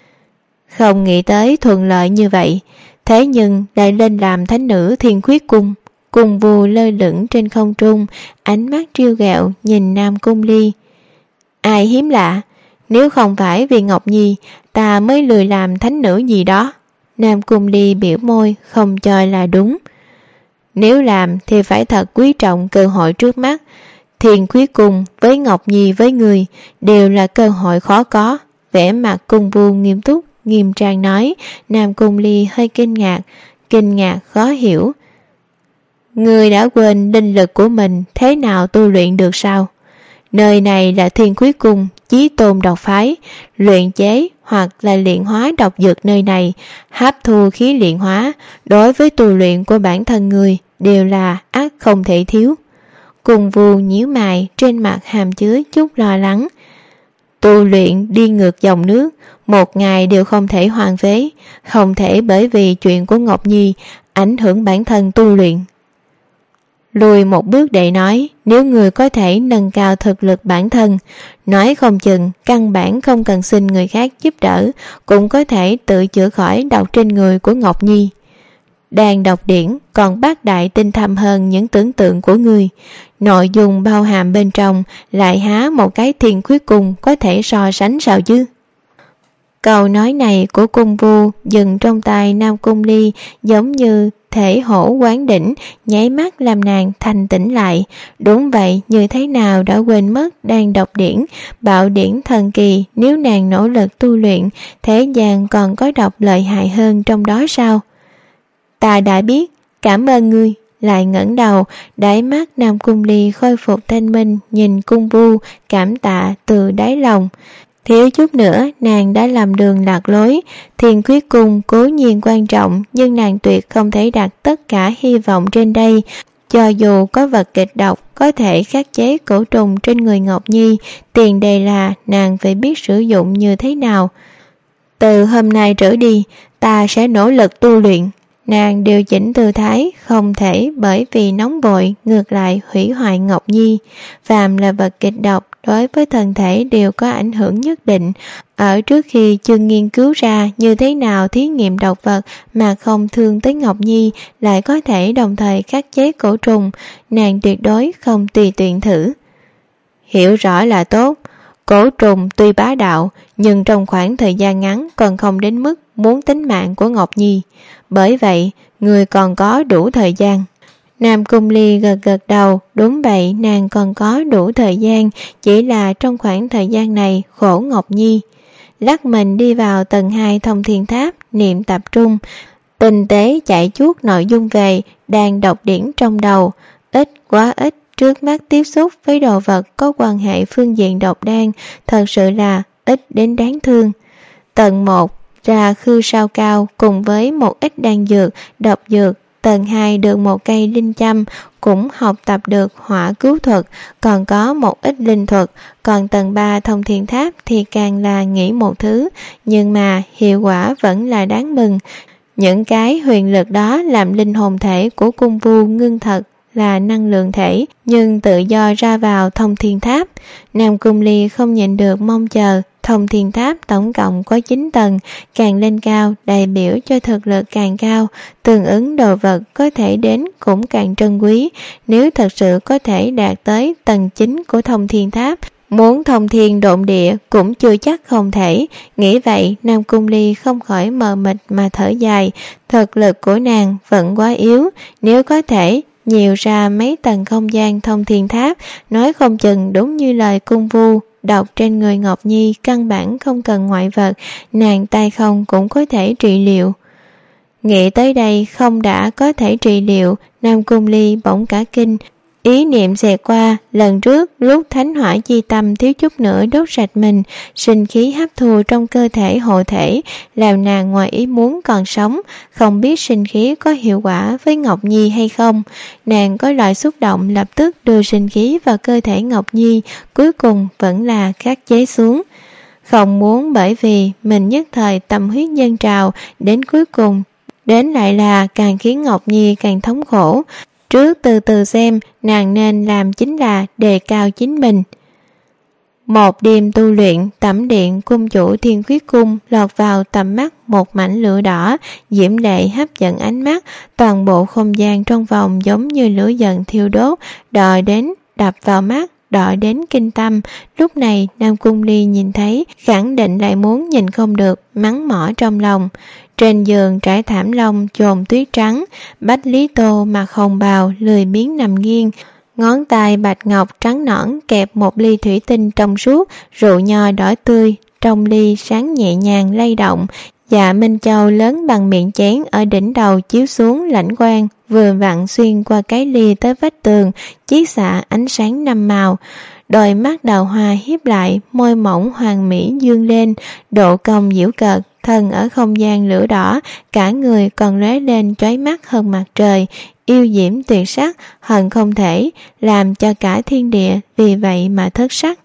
[SPEAKER 2] Không nghĩ tới thuận lợi như vậy, thế nhưng lại lên làm thánh nữ Thiên Quyết cung. Cung Vu lơ lửng trên không trung, ánh mắt trêu ghẹo nhìn Nam Cung Ly. Ai hiếm lạ, nếu không phải vì Ngọc Nhi, ta mới lười làm thánh nữ gì đó. Nam Cung Ly biểu môi, không cho là đúng. Nếu làm thì phải thật quý trọng cơ hội trước mắt. Thiên Quyết cung với Ngọc Nhi với người đều là cơ hội khó có. Vẻ mặt Cung Vu nghiêm túc, nghiêm trang nói. Nam Cung Ly hơi kinh ngạc khó hiểu. Người đã quên linh lực của mình thế nào tu luyện được sao? Nơi này là Thiên Quyết cung, chí tôn độc phái, luyện chế hoặc là luyện hóa độc dược nơi này, hấp thu khí luyện hóa, đối với tu luyện của bản thân người đều là ắt không thể thiếu. Cung Vu nhíu mày, trên mặt hàm chứa chút lo lắng. Tu luyện đi ngược dòng nước, một ngày đều không thể hoang phế, không thể bởi vì chuyện của Ngọc Nhi ảnh hưởng bản thân tu luyện. Lùi một bước để nói, nếu người có thể nâng cao thực lực bản thân, nói không chừng căn bản không cần xin người khác giúp đỡ, cũng có thể tự chữa khỏi độc trên người của Ngọc Nhi. Đàn độc điển còn bác đại tinh thâm hơn những tưởng tượng của người, nội dung bao hàm bên trong lại há một cái Thiên Khuyết Cung có thể so sánh sao chứ? Câu nói này của Cung Vu dừng trong tai Nam Cung Ly giống như thể hổ quán đỉnh, nháy mắt làm nàng thanh tỉnh lại. Đúng vậy, như thế nào đã quên mất đang độc điển, bạo điển thần kỳ, nếu nàng nỗ lực tu luyện, thế gian còn có độc lợi hại hơn trong đó sao? Ta đã biết, cảm ơn ngươi. Lại ngẩng đầu, đáy mắt Nam Cung Ly khôi phục thanh minh, nhìn Cung Vu, cảm tạ từ đáy lòng. Thiếu chút nữa nàng đã làm đường lạc lối. Thiên Khuyết Cung cố nhiên quan trọng, nhưng nàng tuyệt không thể đặt tất cả hy vọng trên đây. Cho dù có vật kịch độc có thể khắc chế cổ trùng trên người Ngọc Nhi, tiền đề là nàng phải biết sử dụng như thế nào. Từ hôm nay trở đi, ta sẽ nỗ lực tu luyện. Nàng điều chỉnh tư thái, không thể bởi vì nóng vội ngược lại hủy hoại Ngọc Nhi. Phàm là vật kịch độc đối với thân thể đều có ảnh hưởng nhất định. Ở trước khi chưa nghiên cứu ra như thế nào thí nghiệm độc vật mà không thương tới Ngọc Nhi, lại có thể đồng thời khắc chế cổ trùng, nàng tuyệt đối không tùy tiện thử. Hiểu rõ là tốt. Cổ trùng tuy bá đạo, nhưng trong khoảng thời gian ngắn còn không đến mức muốn tính mạng của Ngọc Nhi. Bởi vậy, người còn có đủ thời gian. Nam Cung Ly gật gật đầu, đúng vậy, nàng còn có đủ thời gian, chỉ là trong khoảng thời gian này khổ Ngọc Nhi. Lắc mình đi vào tầng 2 Thông Thiên Tháp, niệm tập trung, tinh tế chạy chuốt nội dung về, đang đọc điển trong đầu, ít quá ít. Trước mắt tiếp xúc với đồ vật có quan hệ phương diện độc đan, thật sự là ít đến đáng thương. Tầng 1 ra khư sao cao cùng với một ít đan dược, độc dược. Tầng 2 được một cây linh châm, cũng học tập được hỏa cứu thuật, còn có một ít linh thuật. Còn tầng 3 Thông Thiên Tháp thì càng là nghĩ một thứ, nhưng mà hiệu quả vẫn là đáng mừng. Những cái huyền lực đó làm linh hồn thể của Cung Vu ngưng thật là năng lượng thể, nhưng tự do ra vào Thông Thiên Tháp. Nam Cung Ly không nhịn được mong chờ. Thông Thiên Tháp tổng cộng có 9 tầng, càng lên cao đại biểu cho thực lực càng cao, tương ứng đồ vật có thể đến cũng càng trân quý. Nếu thật sự có thể đạt tới tầng 9 của Thông Thiên Tháp, muốn thông thiên độn địa cũng chưa chắc không thể. Nghĩ vậy, Nam Cung Ly không khỏi mờ mịt mà thở dài. Thực lực của nàng vẫn quá yếu, nếu có thể nhiều ra mấy tầng không gian Thông Thiên Tháp, nói không chừng đúng như lời Cung Vu, độc trên người Ngọc Nhi căn bản không cần ngoại vật, nàng tay không cũng có thể trị liệu. Nghĩ tới đây không đã có thể trị liệu, Nam Cung Ly bỗng cả kinh. Ý niệm xẹt qua, lần trước lúc thánh hỏa chi tâm thiếu chút nữa đốt sạch mình, sinh khí hấp thu trong cơ thể hộ thể, làm nàng ngoài ý muốn còn sống, không biết sinh khí có hiệu quả với Ngọc Nhi hay không. Nàng có loại xúc động lập tức đưa sinh khí vào cơ thể Ngọc Nhi, cuối cùng vẫn là khắc chế xuống. Không muốn bởi vì mình nhất thời tâm huyết dâng trào, đến cuối cùng, đến lại là càng khiến Ngọc Nhi càng thống khổ. Trước từ từ xem, nàng nên làm chính là đề cao chính mình. Một đêm tu luyện, tẩm điện cung chủ Thiên Khuyết Cung lọt vào tầm mắt một mảnh lửa đỏ, diễm lệ hấp dẫn ánh mắt, toàn bộ không gian trong vòng giống như lửa giận thiêu đốt, đòi đến đập vào mắt, đòi đến kinh tâm. Lúc này Nam Cung Ly nhìn thấy, khẳng định lại muốn nhìn không được, mắng mỏ trong lòng. Trên giường trải thảm lông chồn tuyết trắng, Bách Lý Tô mặc hồng bào lười biếng nằm nghiêng, ngón tay bạch ngọc trắng nõn kẹp một ly thủy tinh trong suốt, rượu nho đỏ tươi trong ly sáng nhẹ nhàng lay động. Dạ Minh Châu lớn bằng miệng chén ở đỉnh đầu chiếu xuống lãnh quang, vừa vặn xuyên qua cái ly tới vách tường, chiết xạ ánh sáng năm màu. đôi mắt đào hoa hiếp lại, môi mỏng hoàn mỹ dương lên, độ cong giễu cợt, thân ở không gian lửa đỏ, cả người còn lóe lên chói mắt hơn mặt trời, yêu diễm tuyệt sắc, hận không thể làm cho cả thiên địa vì vậy mà thất sắc.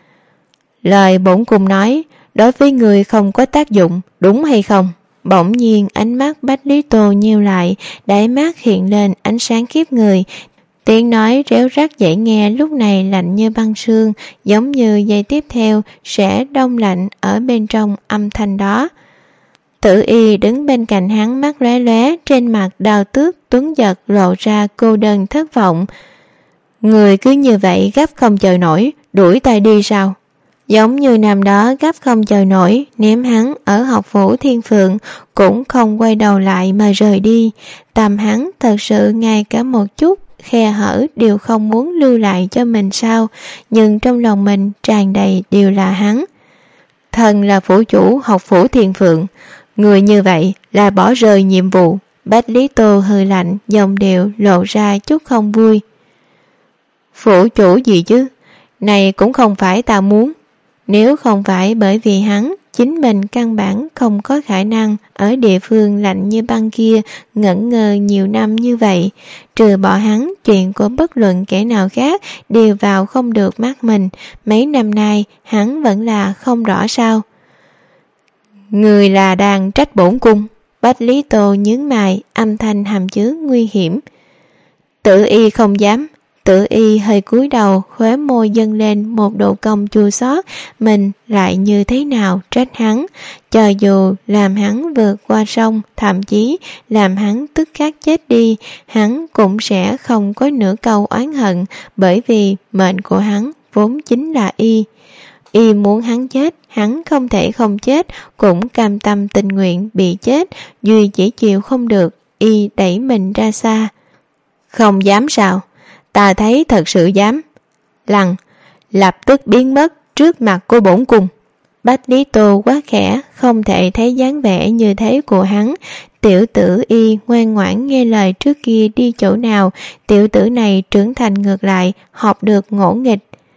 [SPEAKER 2] Lời bổn cung nói đối với người không có tác dụng, đúng hay không? Bỗng nhiên ánh mắt Bách Lý Tô nheo lại, đáy mắt hiện lên ánh sáng khiếp người. Tiếng nói réo rắt dễ nghe lúc này lạnh như băng sương, giống như giây tiếp theo sẽ đông lạnh ở bên trong âm thanh đó. Tử Y đứng bên cạnh hắn, mắt lóe lóe, trên mặt Đao Tước tuấn giật lộ ra cô đơn thất vọng. Người cứ như vậy gấp không chờ nổi, đuổi tay đi sao? Giống như năm đó gấp không chờ nổi, ném hắn ở học phủ Thiên Phượng, cũng không quay đầu lại mà rời đi. Tâm hắn thật sự ngay cả một chút khe hở đều không muốn lưu lại cho mình sao, nhưng trong lòng mình tràn đầy đều là hắn. Thần là phủ chủ học phủ Thiên Phượng, người như vậy là bỏ rơi nhiệm vụ. Bách Lý Tô hừ lạnh, giọng điệu lộ ra chút không vui. Phủ chủ gì chứ, này cũng không phải ta muốn. Nếu không phải bởi vì hắn, chính mình căn bản không có khả năng ở địa phương lạnh như băng kia ngẩn ngơ nhiều năm như vậy. Trừ bỏ hắn, chuyện của bất luận kẻ nào khác đều vào không được mắt mình. Mấy năm nay hắn vẫn là không rõ sao. Người là đang trách bổn cung. Bách Lý Tô nhướng mày, âm thanh hàm chứa nguy hiểm. Tử Y không dám. Tử Y hơi cúi đầu, khóe môi dâng lên một độ cong chua xót. Mình lại như thế nào trách hắn, cho dù làm hắn vượt qua sông, thậm chí làm hắn tức khắc chết đi, hắn cũng sẽ không có nửa câu oán hận, bởi vì mệnh của hắn vốn chính là Y. Y muốn hắn chết, hắn không thể không chết, cũng cam tâm tình nguyện bị chết, duy chỉ chịu không được, Y đẩy mình ra xa. Không dám sao? Ta thấy thật sự dám. Lăng lập tức biến mất trước mặt của bổn cung. Bách Lý Tô quá khẽ, không thể thấy dáng vẻ như thế của hắn. Tiểu tử Y ngoan ngoãn nghe lời, trước kia đi chỗ nào tiểu tử này trưởng thành ngược lại, học được ngỗ nghịch.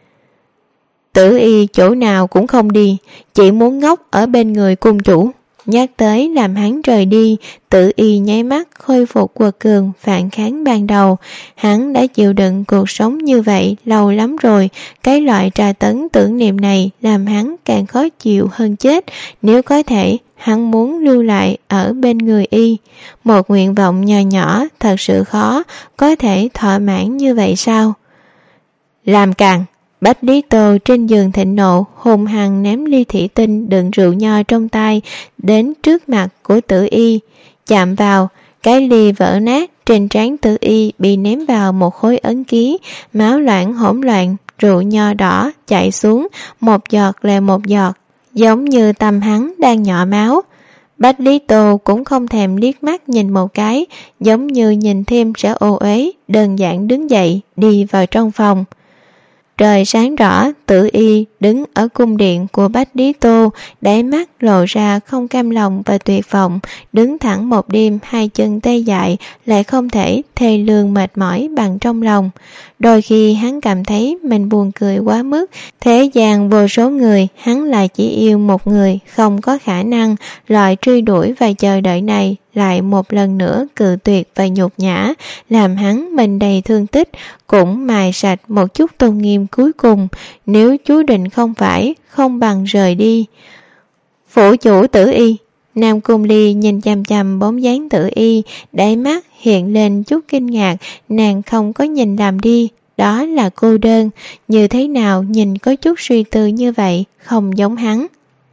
[SPEAKER 2] Tử Y chỗ nào cũng không đi, chỉ muốn ngốc ở bên người cung chủ. Nhắc tới làm hắn rời đi, Tử Y nháy mắt khôi phục quật cường phản kháng ban đầu. Hắn đã chịu đựng cuộc sống như vậy lâu lắm rồi, cái loại tra tấn tưởng niệm này làm hắn càng khó chịu hơn chết. Nếu có thể, hắn muốn lưu lại ở bên người Y. Một nguyện vọng nhỏ nhỏ thật sự khó, có thể thỏa mãn như vậy sao? Làm càng. Bách Lý Tô trên giường thịnh nộ, hùng hăng ném ly thủy tinh đựng rượu nho trong tay đến trước mặt của Tử Y. Chạm vào, cái ly vỡ nát, trên trán Tử Y bị ném vào một khối ấn ký, máu loãng hỗn loạn, rượu nho đỏ chảy xuống, một giọt là một giọt, giống như tâm hắn đang nhỏ máu. Bách Lý Tô cũng không thèm liếc mắt nhìn một cái, giống như nhìn thêm sẽ ô uế, đơn giản đứng dậy đi vào trong phòng. Trời sáng rõ, Tử Y đứng ở cung điện của Bách Lý Tô, đáy mắt lộ ra không cam lòng và tuyệt vọng, đứng thẳng một đêm, hai chân tê dại, lại không thể thê lương mệt mỏi bằng trong lòng. Đôi khi hắn cảm thấy mình buồn cười quá mức, thế gian vô số người, hắn lại chỉ yêu một người, không có khả năng, loại truy đuổi và chờ đợi này lại một lần nữa cự tuyệt và nhục nhã, làm hắn mình đầy thương tích, cũng mài sạch một chút tôn nghiêm cuối cùng. Nếu chú định không phải, không bằng rời đi. Phủ chủ Tử Y. Nam Cung Ly nhìn chằm chằm bóng dáng Tử Y, đáy mắt hiện lên chút kinh ngạc. Nàng không có nhìn làm đi, đó là cô đơn, như thế nào nhìn có chút suy tư như vậy, không giống hắn.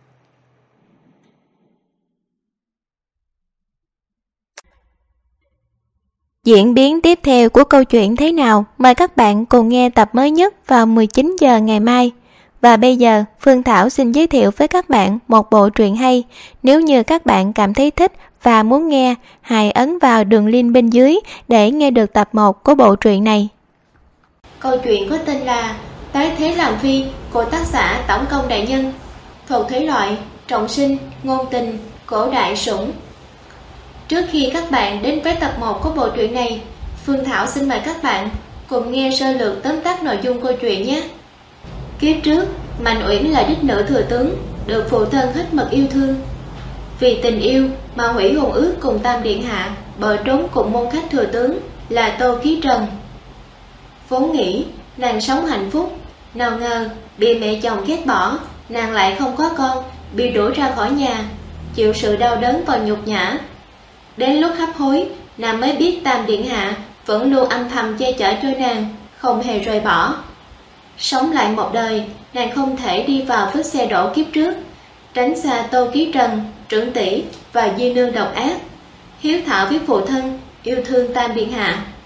[SPEAKER 2] Diễn biến tiếp theo của câu chuyện thế nào? Mời các bạn cùng nghe tập mới nhất vào 19 giờ ngày mai. Và bây giờ, Phương Thảo xin giới thiệu với các bạn một bộ truyện hay. Nếu như các bạn cảm thấy thích và muốn nghe, hãy ấn vào đường link bên dưới để nghe được tập 1 của bộ truyện này. Câu chuyện có tên là Tái thế làm phi của tác giả Tổng Công Đại Nhân. Thuộc thể loại trọng sinh, ngôn tình, cổ đại sủng. Trước khi các bạn đến với tập 1 của bộ truyện này, Phương Thảo xin mời các bạn cùng nghe sơ lược tóm tắt nội dung câu chuyện nhé.
[SPEAKER 1] Kiếp trước, Mạnh Uyển là đích nữ thừa tướng, được phụ thân hết mực yêu thương. Vì tình yêu mà hủy hôn ước cùng Tam Điện Hạ, bỏ trốn cùng môn khách thừa tướng là Tô Ký Trần. Vốn nghĩ nàng sống hạnh phúc, nào ngờ bị mẹ chồng ghét bỏ, nàng lại không có con, bị đuổi ra khỏi nhà, chịu sự đau đớn và nhục nhã. Đến lúc hấp hối, nàng mới biết Tam Điện Hạ vẫn luôn âm thầm che chở cho nàng, không hề rời bỏ. Sống lại một đời, nàng không thể đi vào vết xe đổ kiếp trước, tránh xa Tô Ký Trần, trưởng tỷ và Di Nương độc ác, hiếu thảo với phụ thân, yêu thương Tam Điện Hạ.